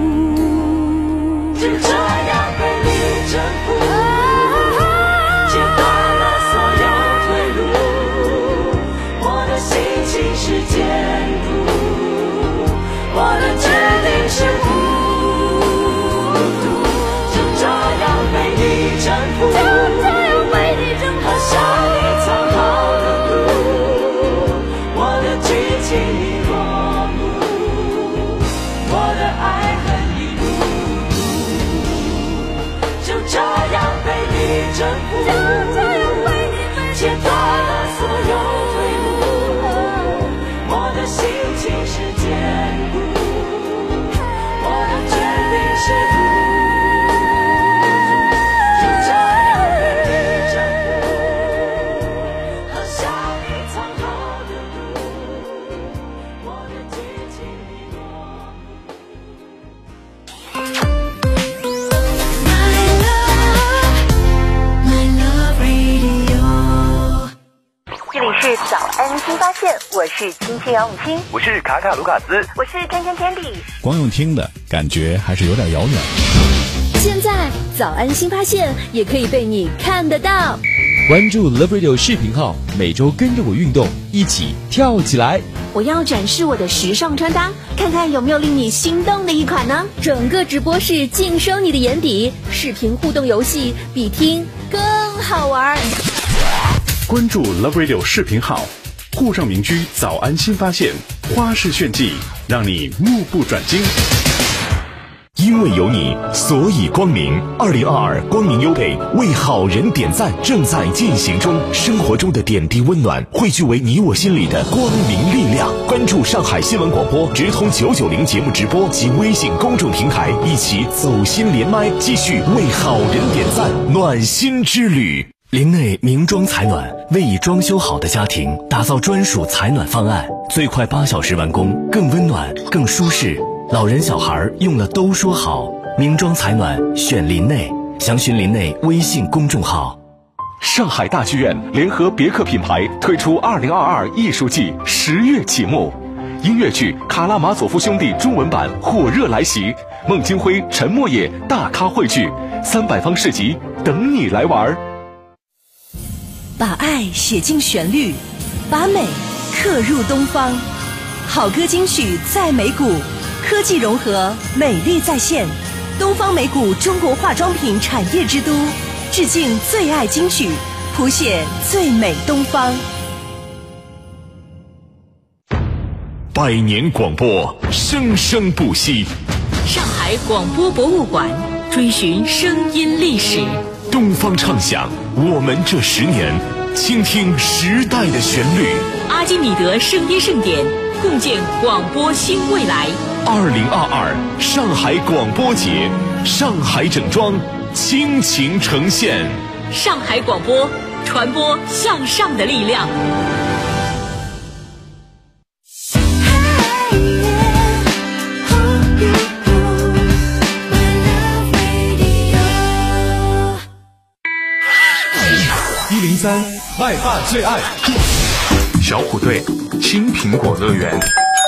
土。就这样被你征服，切断了所有退路。我的心情是坚固，我的决定是糊涂。就这样被你征服，喝下你藏好的毒。我的剧情已落幕，我的爱恨已入土。就这样被你征服，切断了所有退路。我的心情是坚固，我的决定是糊涂。就这样被你征服，喝下你藏好的毒。我的剧情已落幕。 这里是早安新发现，我是青青杨永清， 我是卡卡卢卡斯， 我是天天天地。 光用听的感觉还是有点遥远。 现在早安新发现也可以被你看得到。 关注 Love Radio 视频号，每周跟着我运动，一起跳起来。 我要展示我的时尚穿搭，看看有没有令你心动的一款呢？整个直播室尽收你的眼底，视频互动游戏比听更好玩。 关注 Love Radio 视频号，沪上名居早安新发现，花式炫技，让你目不转睛。 因为有你，所以光明。2022光明优倍为好人点赞正在进行中，生活中的点滴温暖汇聚为你我心里的光明力量。关注上海新闻广播直通990节目直播及微信公众平台，一起走心连麦，继续为好人点赞，暖心之旅。林内名装采暖为已装修好的家庭打造专属采暖方案，最快8小时完工，更温暖更舒适，老人小孩用了都说好。名装采暖选林内，详询林内微信公众号。 上海大剧院联合别克品牌推出2022艺术季10月启幕，音乐剧《卡拉马佐夫兄弟》中文版火热来袭，孟京辉、陈默野大咖汇聚，300方市集等你来玩。 把爱写进旋律，把美刻入东方。好歌金曲在美谷，科技融合，美丽在线。东方美谷中国化妆品产业之都，致敬最爱金曲，谱写最美东方。 百年广播，生生不息。 上海广播博物馆追寻声音历史。 东方唱响，我们这10年，倾听时代的旋律。 阿基米德圣音盛典共建广播新未来。 2022上海广播节，上海整装倾情呈现。 上海广播，传播向上的力量。 103麦霸最爱小虎队青苹果乐园。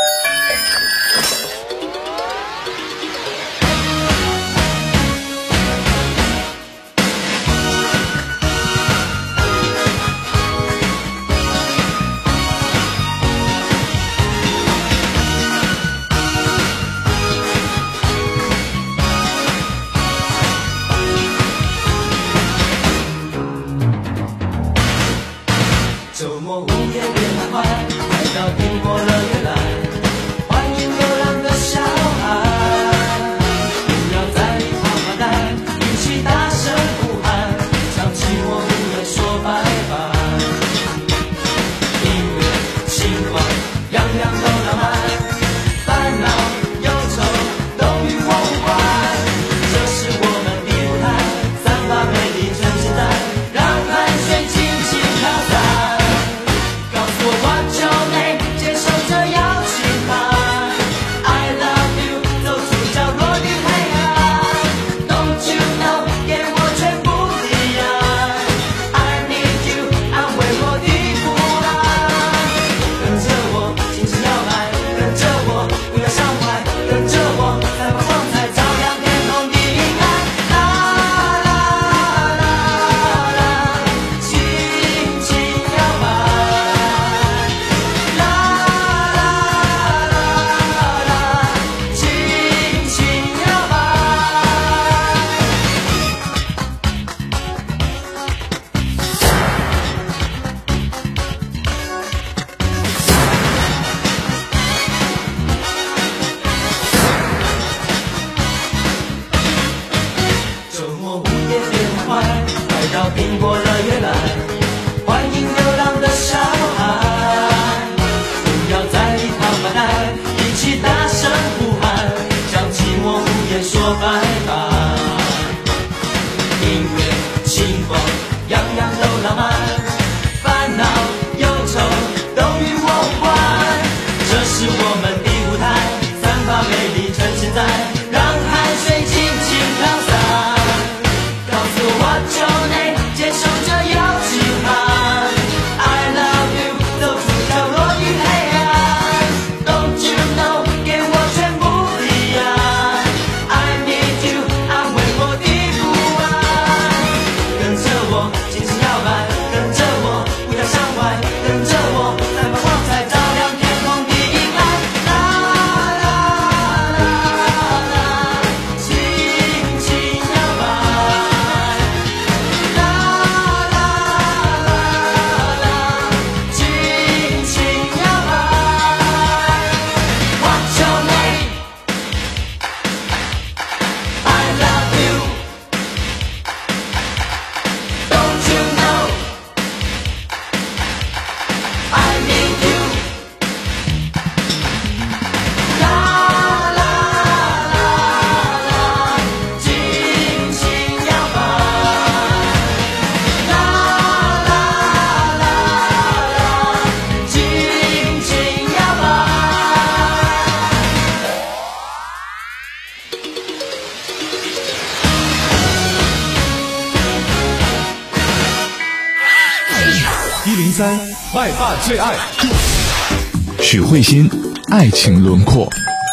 103麦霸最爱许慧欣，爱情轮廓。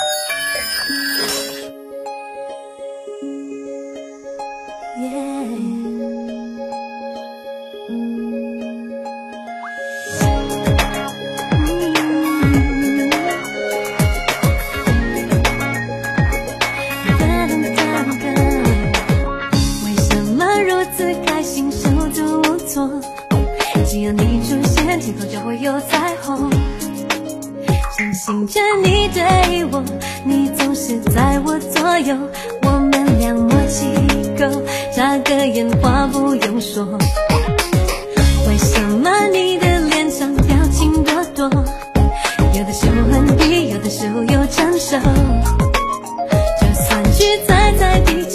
为什么如此开心，手足无措？只要你出现，天空就会有彩虹。相信着你对我，你总是在我左右，我们俩默契够，眨个眼话不用说。为什么你的脸上表情多多，有的时候很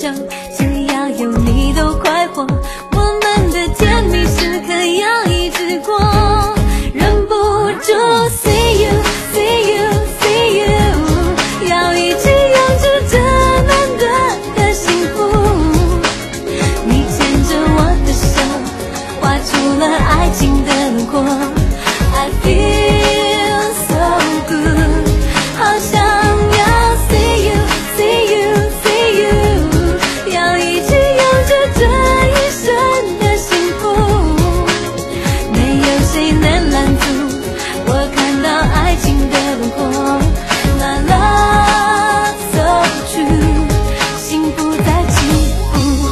久，只要有你都快活，我们的甜蜜时刻要一直过，忍不住 see you see you see you， 要一直拥住这难得的幸福，你牵着我的手，画出了爱情的轮廓， I feel so good， 好想要 see you see you see you， 要一直拥着这一生的幸福，没有谁能拦住我看到爱情的轮廓， My love so true， 幸福在起伏。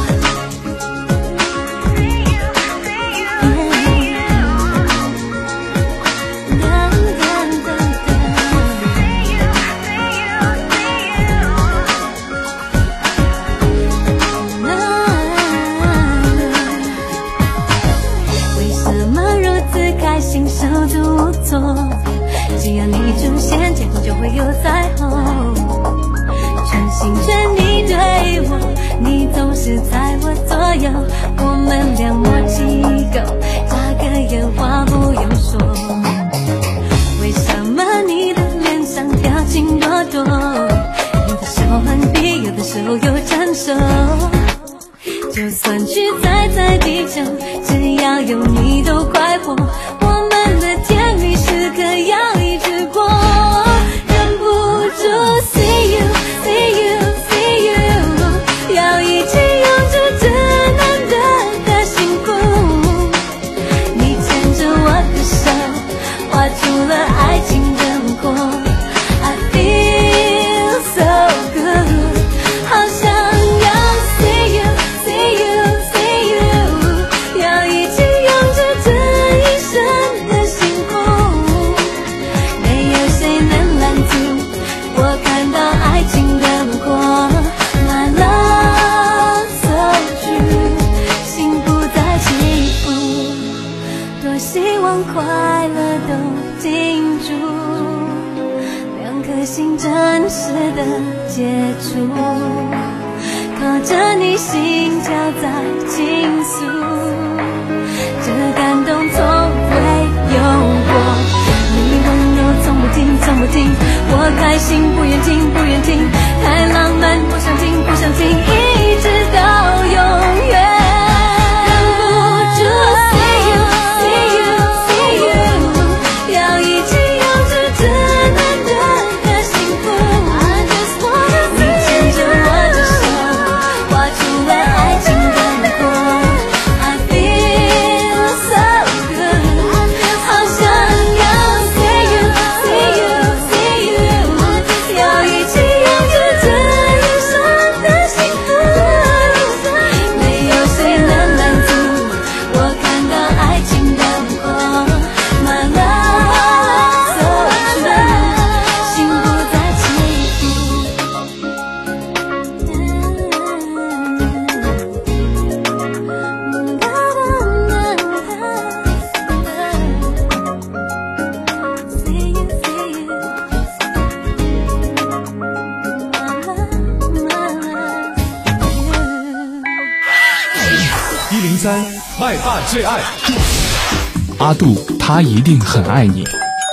为什么如此开心，手足无措？只要你出现，天空就会有彩虹。全心全意对我，你总是在我左右，我们俩默契够，眨个眼话不用说。为什么你的脸上表情多多？有的时候很逼，有的时候又成熟。就算去在地球，只要有你都快活，我们的甜蜜时刻要一直过，忍不住 see you see you see you， 要一直拥住这难得的幸福，你牵着我的手，画出了爱情的轮廓， I feel so good， 好想要 see you see you see you， 要一直拥着这一生的幸福，没有谁能拦住我看到爱情的轮廓， My love so true， 幸福在起伏，多希望快乐都停住，两颗心真实的接触，靠着你心跳在倾诉，这感动从未有过，你温柔从不停从不停，我开心不愿停不愿停，太浪漫不想停不想停，一直到永远，忍不住 see you see you see you， 要一直拥住这难得的幸福， I just wanna see you， 你牵着我的手，画出了爱情的轮廓， I feel so good， 好想要 see you see you see you， 要一直拥住这一生的幸福，没有谁能拦住我看到爱情的轮廓， My love so true， 幸福在起伏。 103麦霸最爱， 阿杜他一定很爱你。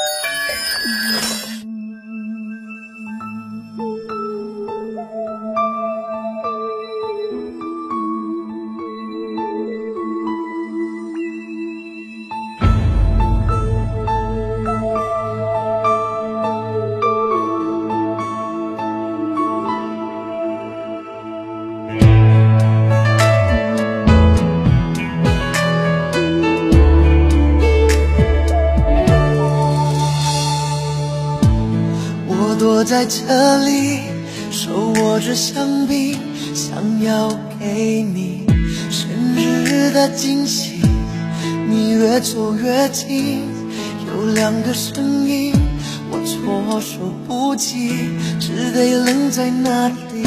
躲在这里，手握着香槟，想要给你生日的惊喜。你越走越近，有两个声音，我措手不及，只得愣在那里。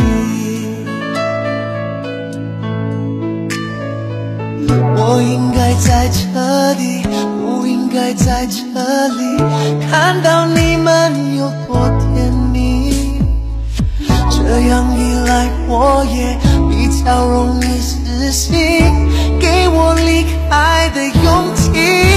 我应该在这里，不应该在这里，看到你们有多甜蜜。这样一来，我也比较容易死心，给我离开的勇气。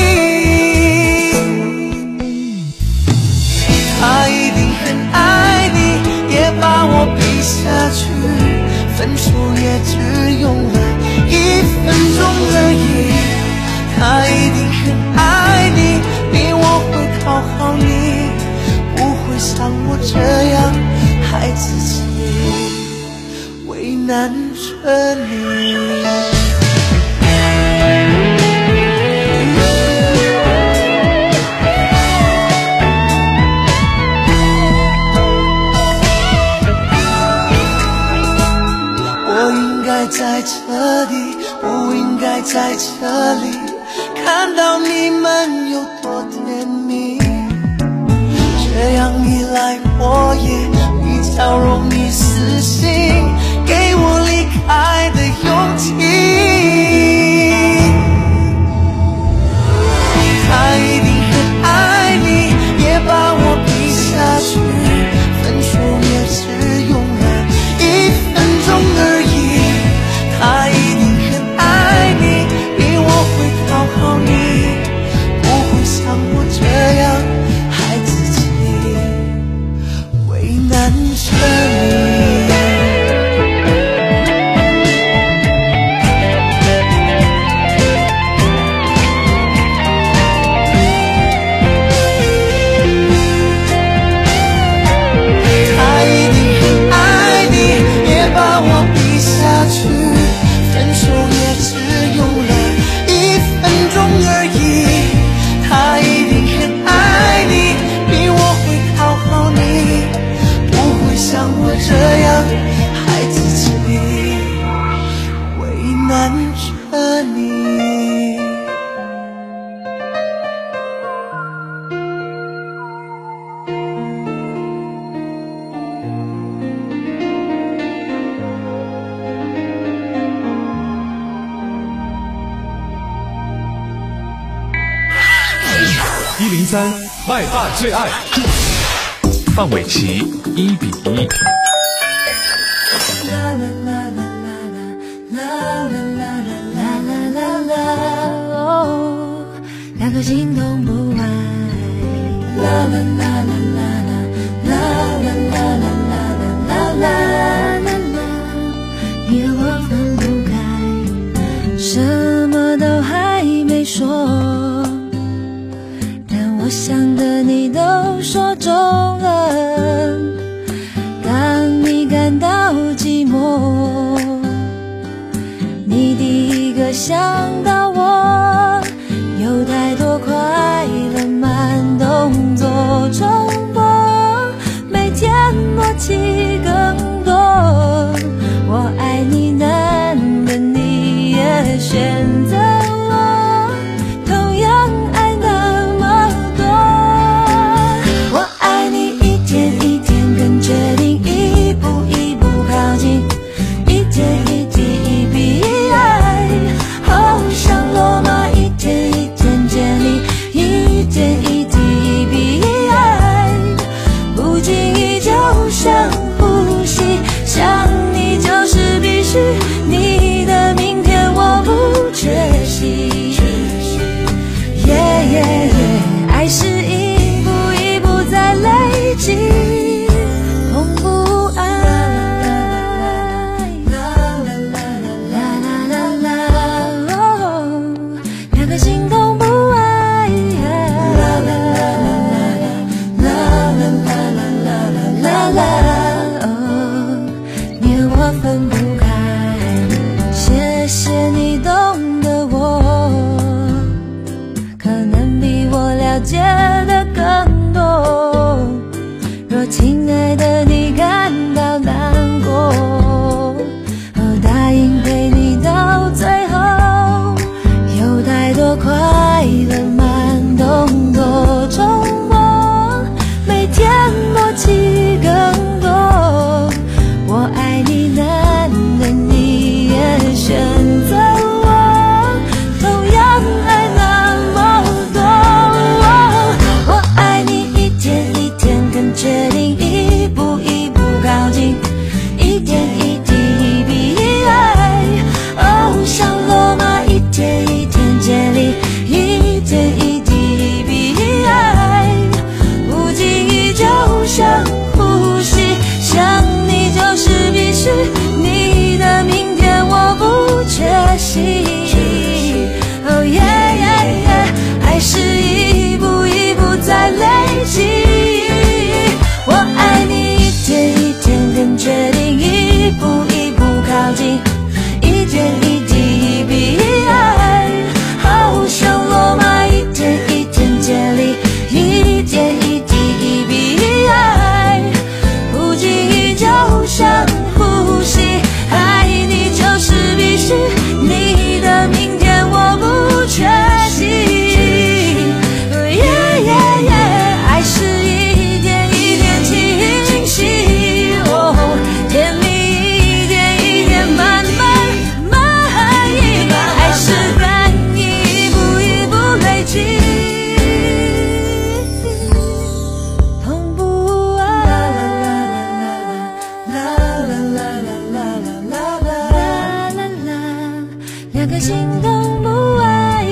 他一定很爱你，也把我比下去，分手也只用了1分钟而已。他一定很爱你，比我会讨好你，不会像我这样害自己，为难着你。我应该在这里，不应该在这里，看到你们有多甜蜜。这样一来我也比较容易死心，给我离开的勇气。他一定很爱你，也把我比下去，分手也只用了1分钟而已。他一定很爱你，比我会讨好你，不会像我这样害自己，为难着你。他一定很爱你，也把我比下去，分手也只用了1分钟而已。他一定很爱你，比我会讨好你，不会像我这样害自己，为难着你。 103麦霸最爱， 范玮琪1-1。 两颗心动不爱，啦啦啦啦啦啦啦啦啦啦啦啦啦，你和我分不开，什么都还没说，但我想的你都说中了。当你感到寂寞，你第一个想到我，有太多快乐慢动作重播，每天默契更多。我爱你难的你也选择我，同样爱那么多。我爱你一天一天更决定，一步一步靠近，一点一滴一笔一爱，好像罗马一天一天建立，一点一滴一笔一爱，不经意就像呼吸，想你就是必须，你的明天我不缺席。爱是一步一步在累积，痛不爱。两颗心动不爱，你和我分不开，谢谢你懂得我，可能比我了解的更多。若亲爱的你感到难过，答应陪你到最后，有太多快乐慢动作重播，每天默契更多。我爱你难的你也选择我，同样爱那么多。 那颗心动不爱，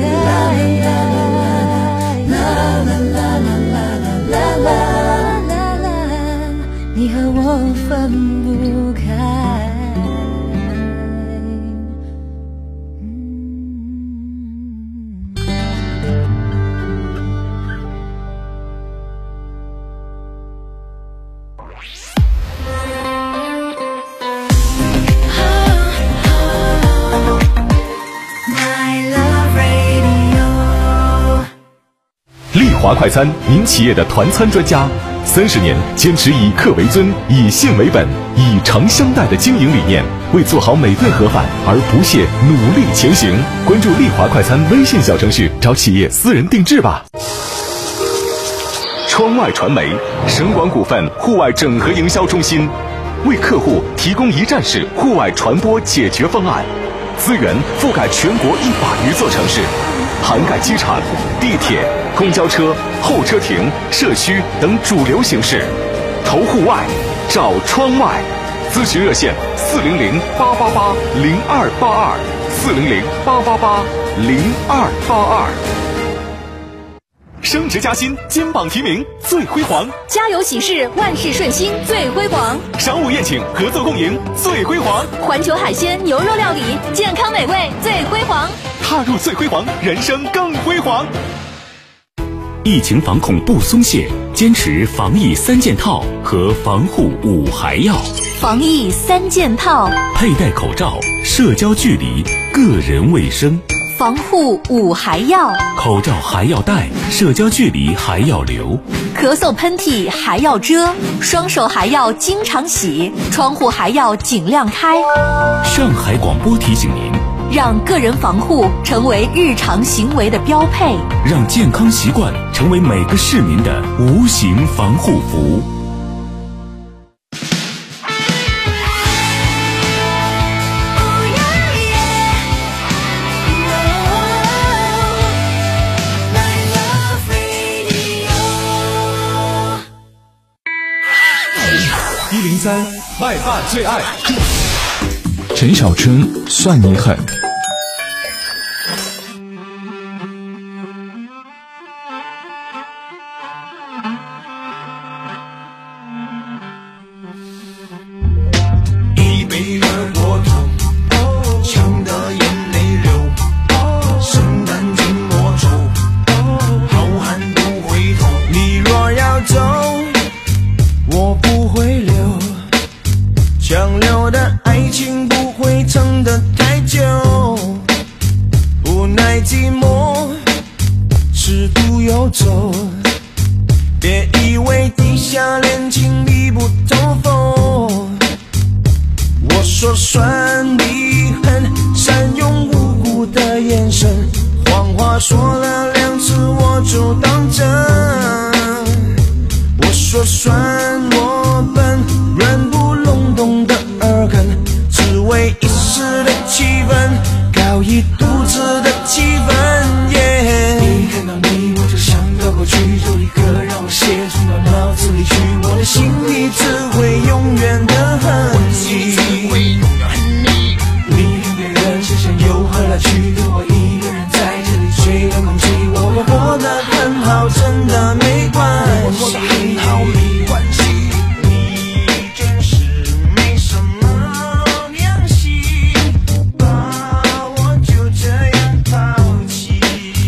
你和我分不开。 丽华快餐，您企业的团餐专家，30年坚持以客为尊、以信为本、以诚相待的经营理念，为做好每顿盒饭而不懈努力前行。关注丽华快餐微信小程序，找企业私人定制吧。窗外传媒，省广股份户外整合营销中心，为客户提供一站式户外传播解决方案，资源覆盖全国100余座城市，涵盖机场、地铁、公交车、候车亭、社区等主流形式。投户外，找窗外。咨询热线400-888-0222，400-888-0222。升职加薪，金榜题名最辉煌， 家有喜事，万事顺心最辉煌， 商务宴请，合作共赢最辉煌， 环球海鲜牛肉料理，健康美味最辉煌。 踏入最辉煌，人生更辉煌。 疫情防控不松懈，坚持防疫3件套和防护5还要。 防疫3件套： 佩戴口罩、社交距离、个人卫生。 防护5还要： 口罩还要戴，社交距离还要留， 咳嗽喷嚏还要遮，双手还要经常洗，窗户还要尽量开。 上海广播提醒您， 让个人防护成为日常行为的标配， 让健康习惯成为每个市民的无形防护服。 103麦霸最爱，陈小春算你狠。 一杯热过头，呛得眼泪流，圣诞寂寞愁，好汉不回头。你若要走，我不会留，强留的爱情不会撑得太久，无奈寂寞是独游走，别以为地下恋情密不透风。我说算你狠，善用无辜的眼神，谎话说了2次我就当真。我说算我笨，软不隆咚的耳根，只为一时的气氛，搞一肚子的气氛。一看到你我就想到过去，就立刻让我写进到脑子里去，我的心里只会永远的恨你。你跟别人之间有何来去，跟我一个人在这里吹冷空气，我会活得很好，真的没关系。你真是没什么良心，把我就这样抛弃。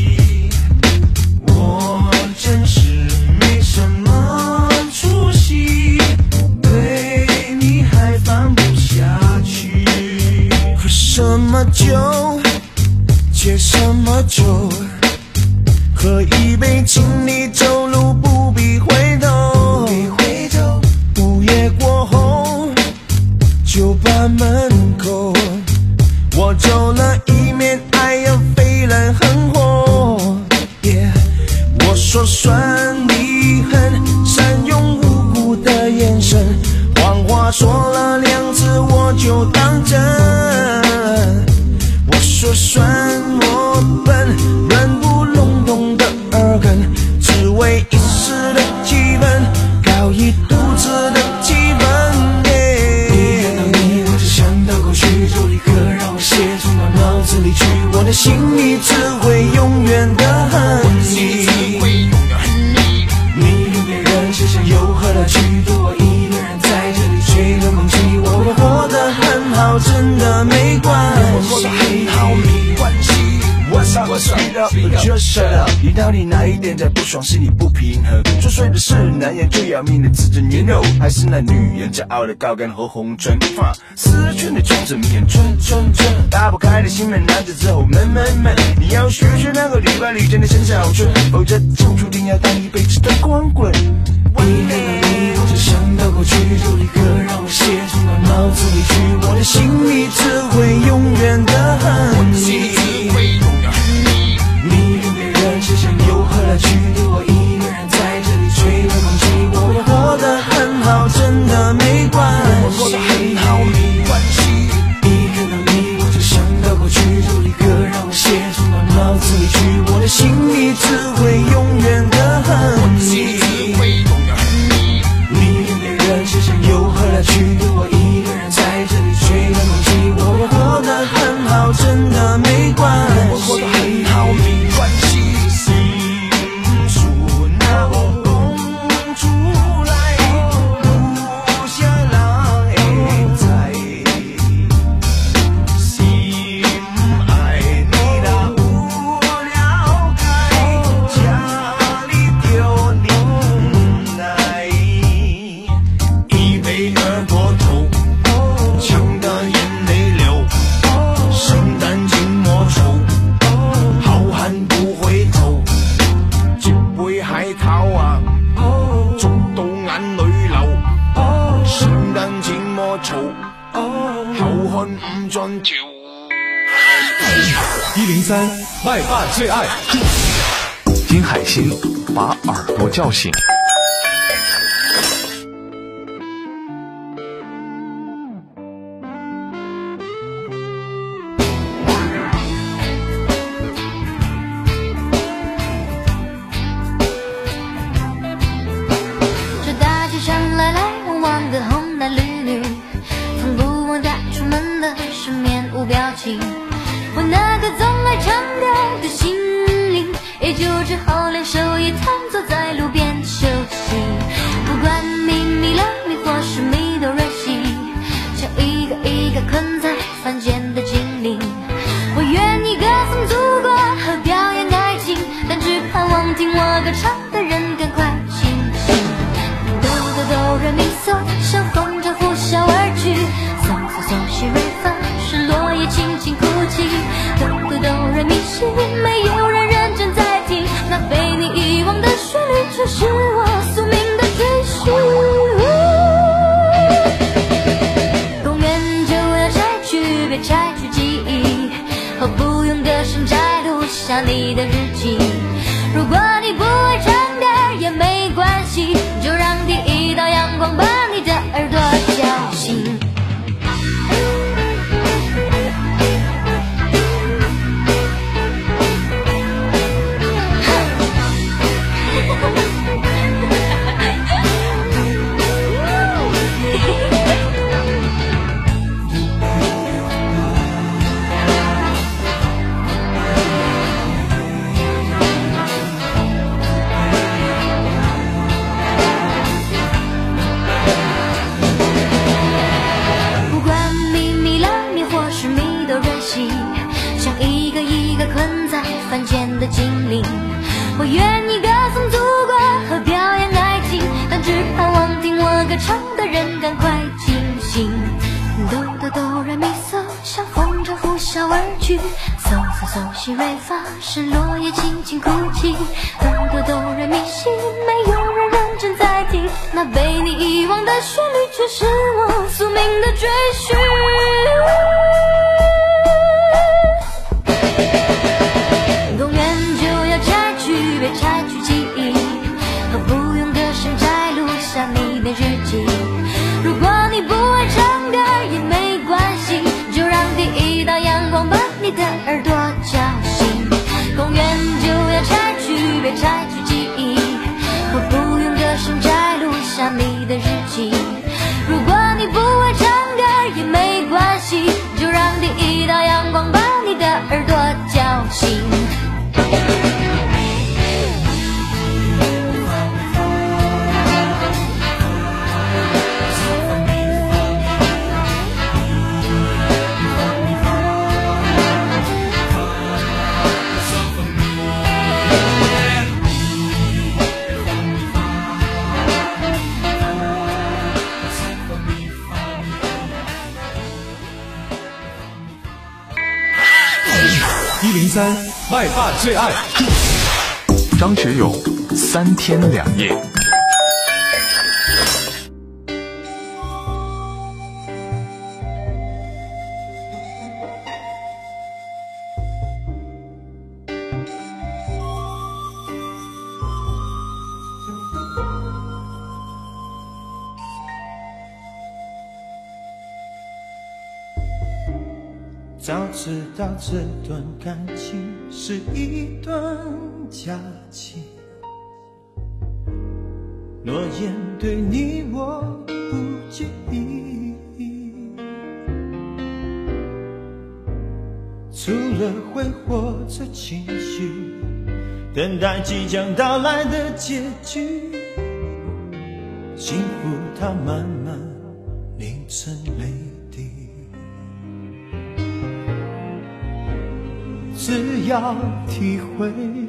我真是没什么出息，对你还放不下去。喝什么酒，借什么酒，喝一杯请你走路不必回头。午夜过后，酒吧门口，我走了一面，爱要飞来横祸。我说算你狠，善用无辜的眼神，谎话说了2次我就当真。我说算我笨，软不隆咚的耳根，只为一时的气氛，搞一肚子的气氛。一看到你我就想到过去，就立刻让我写进到脑子里去，我的心里只会永远的恨你。你跟别人之间又何来去，独我一个人在这里吹着空气，我会活得很好，真的没关系。What's up? Just shut up. 你到底哪一点在不爽，心里不平衡？作祟的是男人最要命的自尊言肉，还是那女人骄傲的高杆和红唇？思春的种子面春，打不开的心门，男子之后闷。你要学那个礼拜里真的很少春，否则就注定要当一辈子的光棍。你看到你，我就想到过去，有一个让我写进了脑子里去，我的心里只会永远的恨你。你跟别人之间又何来去，独我一个人在这里吹着空气，我会活得很好，真的没关系。一看到你，我就想到过去，有一个让我写进了脑子里去，我的心里只会永远的恨你。你跟别人之间又何来去，独我一个人在这里吹着空气，我会活得很好，真的没关系。 103麦霸最爱， 听海星把耳朵叫醒。 这大街上来来往往的红男绿女，从不忘带出门的是面无表情。我那个总爱唱歌的心灵，也就只好连手也躺坐在路边休息。不管咪咪了咪或是咪哆瑞西，像一个一个困在凡间的精灵。我愿意歌颂祖国和表演爱情，但只盼望听我歌唱的人赶快清醒。哆哆哆来咪嗦，像风筝呼啸而去，嗦嗦嗦西瑞发，是落叶轻轻哭泣。哆哆哆来咪西，没有人认真在听，那被你遗忘的旋律，却是我宿命的追寻。公园就要拆去，别拆去记忆，和不用歌声摘录下你的日记。如果你不会唱歌也没关系，就让第一道阳光把你的耳朵叫醒。凡间的精灵，我愿意歌颂祖国和表演爱情，但只盼望听我歌唱的人赶快清醒。哆哆哆来咪嗦，像风筝呼啸而去，嗦嗦嗦西瑞发，是落叶轻轻哭泣。哆哆哆来咪西，没有人认真在听，那被你遗忘的旋律，却是我宿命的追寻。别拆去记忆，和不用歌声摘录下你的日记。如果你不会唱歌也没关系，就让第一道阳光把你的耳朵叫醒。公园就要拆去，别拆去记忆，和不用歌声摘录下你的日记。如果你不会唱歌也没耳朵叫醒。 103麦霸最爱张学友3天2夜。 早知道这段感情是一段假期，诺言对你我不介意，除了挥霍着情绪，等待即将到来的结局，幸福它慢慢凝成泪滴。只要体会，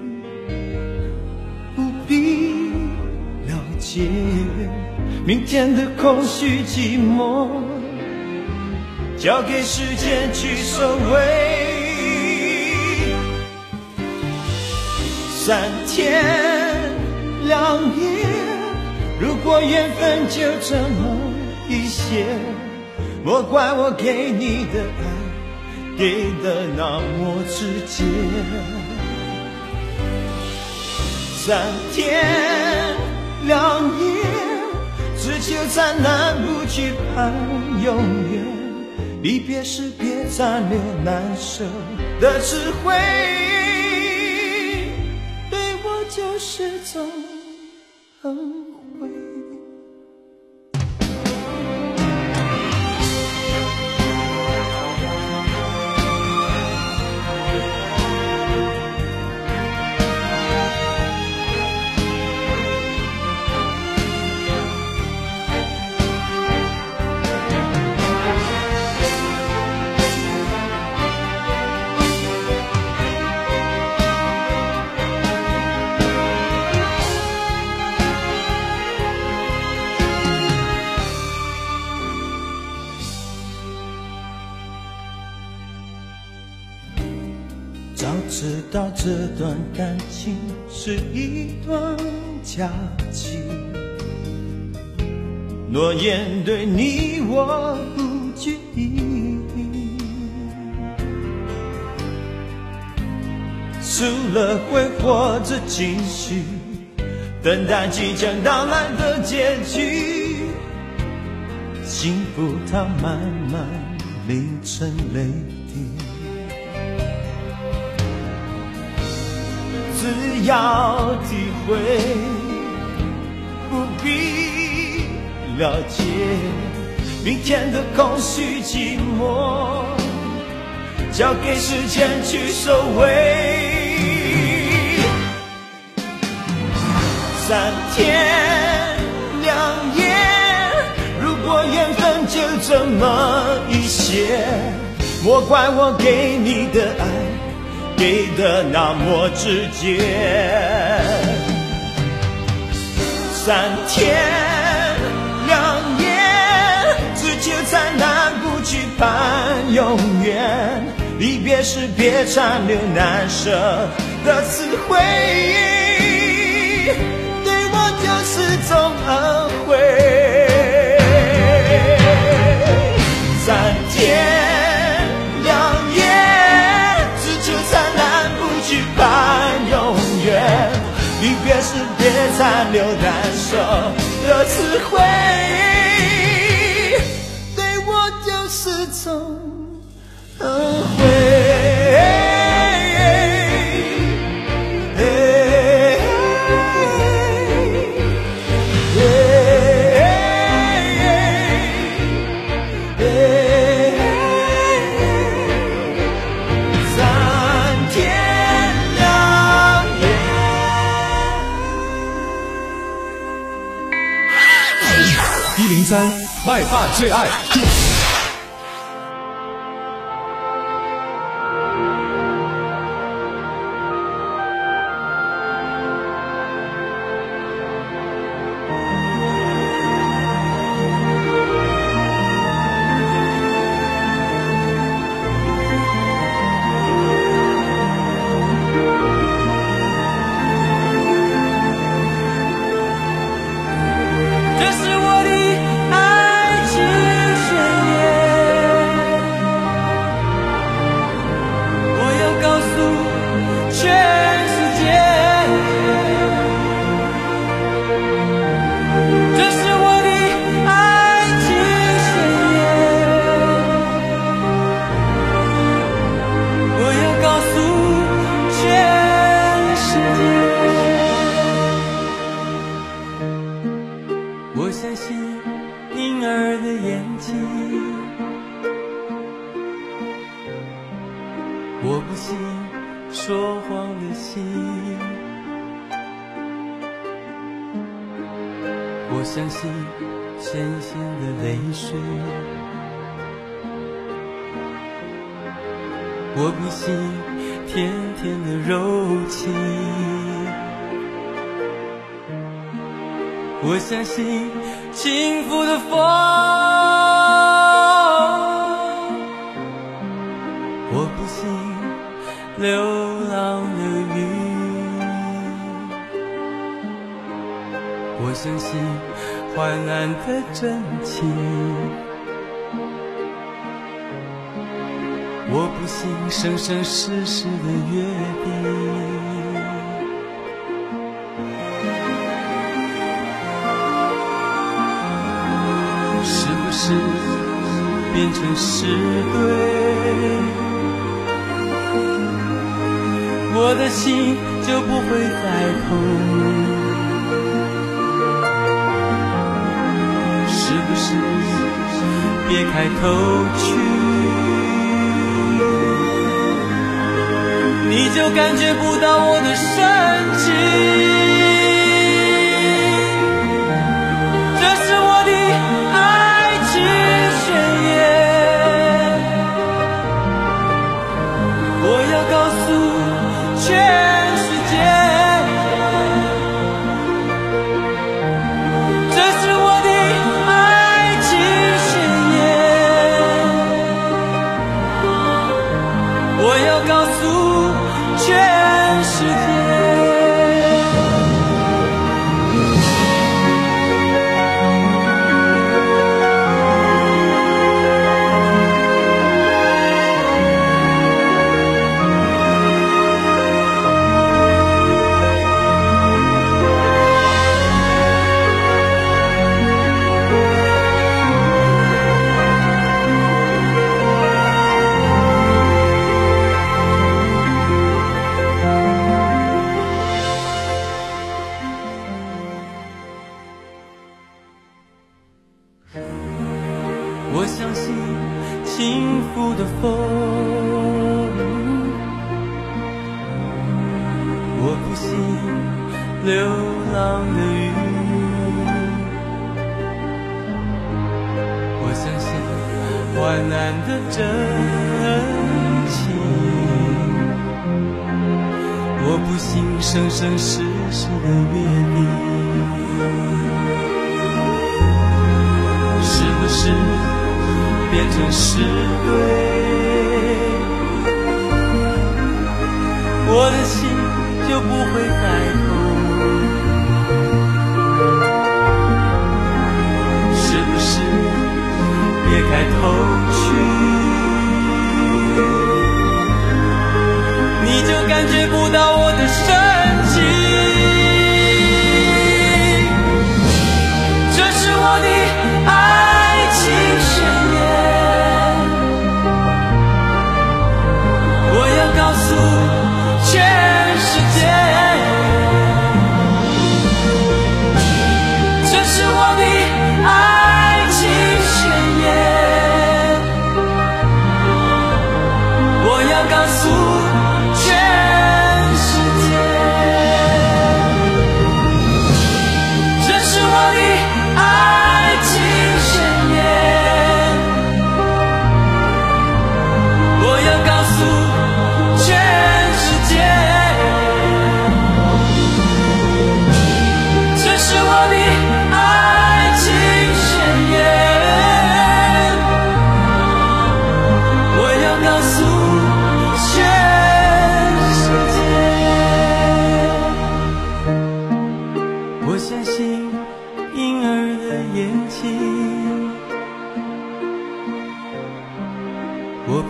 不必了解，明天的空虚寂寞，交给时间去收尾。3天2夜，如果缘分就这么一些，莫怪我给你的爱给的那么直接。3天2夜，只求在南部去盼永远，离别时别暂留难舍的智慧，对我就是种恩惠。早知道这段感情是一段假期，诺言对你我不介意，除了挥霍着情绪，等待即将到来的结局，幸福它慢慢凝成泪滴。只要体会，不必了解，明天的空虚寂寞，交给时间去收尾。3天2夜，如果缘分就这么一些，莫怪我给你的爱给的那么直接。3天2夜，只求在南部去盼永远，离别时别残留难舍的词汇，对我就是种恩惠。3天离别时别残留难舍的词汇，对我就是种恩惠。3 103麦霸最爱。 我不信说谎的心，我相信咸咸的泪水，我不信甜甜的柔情，我相信幸福的风，我不信流浪的雨，我相信患难的真情，我不信生生世世的约定。是不是变成是对？我的心就不会再痛，是不是别开头去，你就感觉不到我的深情？这是我的爱情宣言，我要告诉全世界，这是我的爱情宣言，我要告诉全世界。我相信幸福的风，我不信流浪的雨，我相信患难的真情，我不信生生世世的约定。是不是变成是对？我的心就不会再痛，是不是别开头去，你就感觉不到我的深情？这是我的爱情宣言，我要告诉全世界，这是我的爱情宣言，我要告诉全世界，这是我的爱情宣言。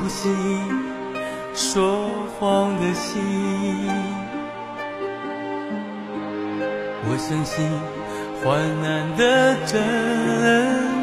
息，说谎的心。我相信患难的真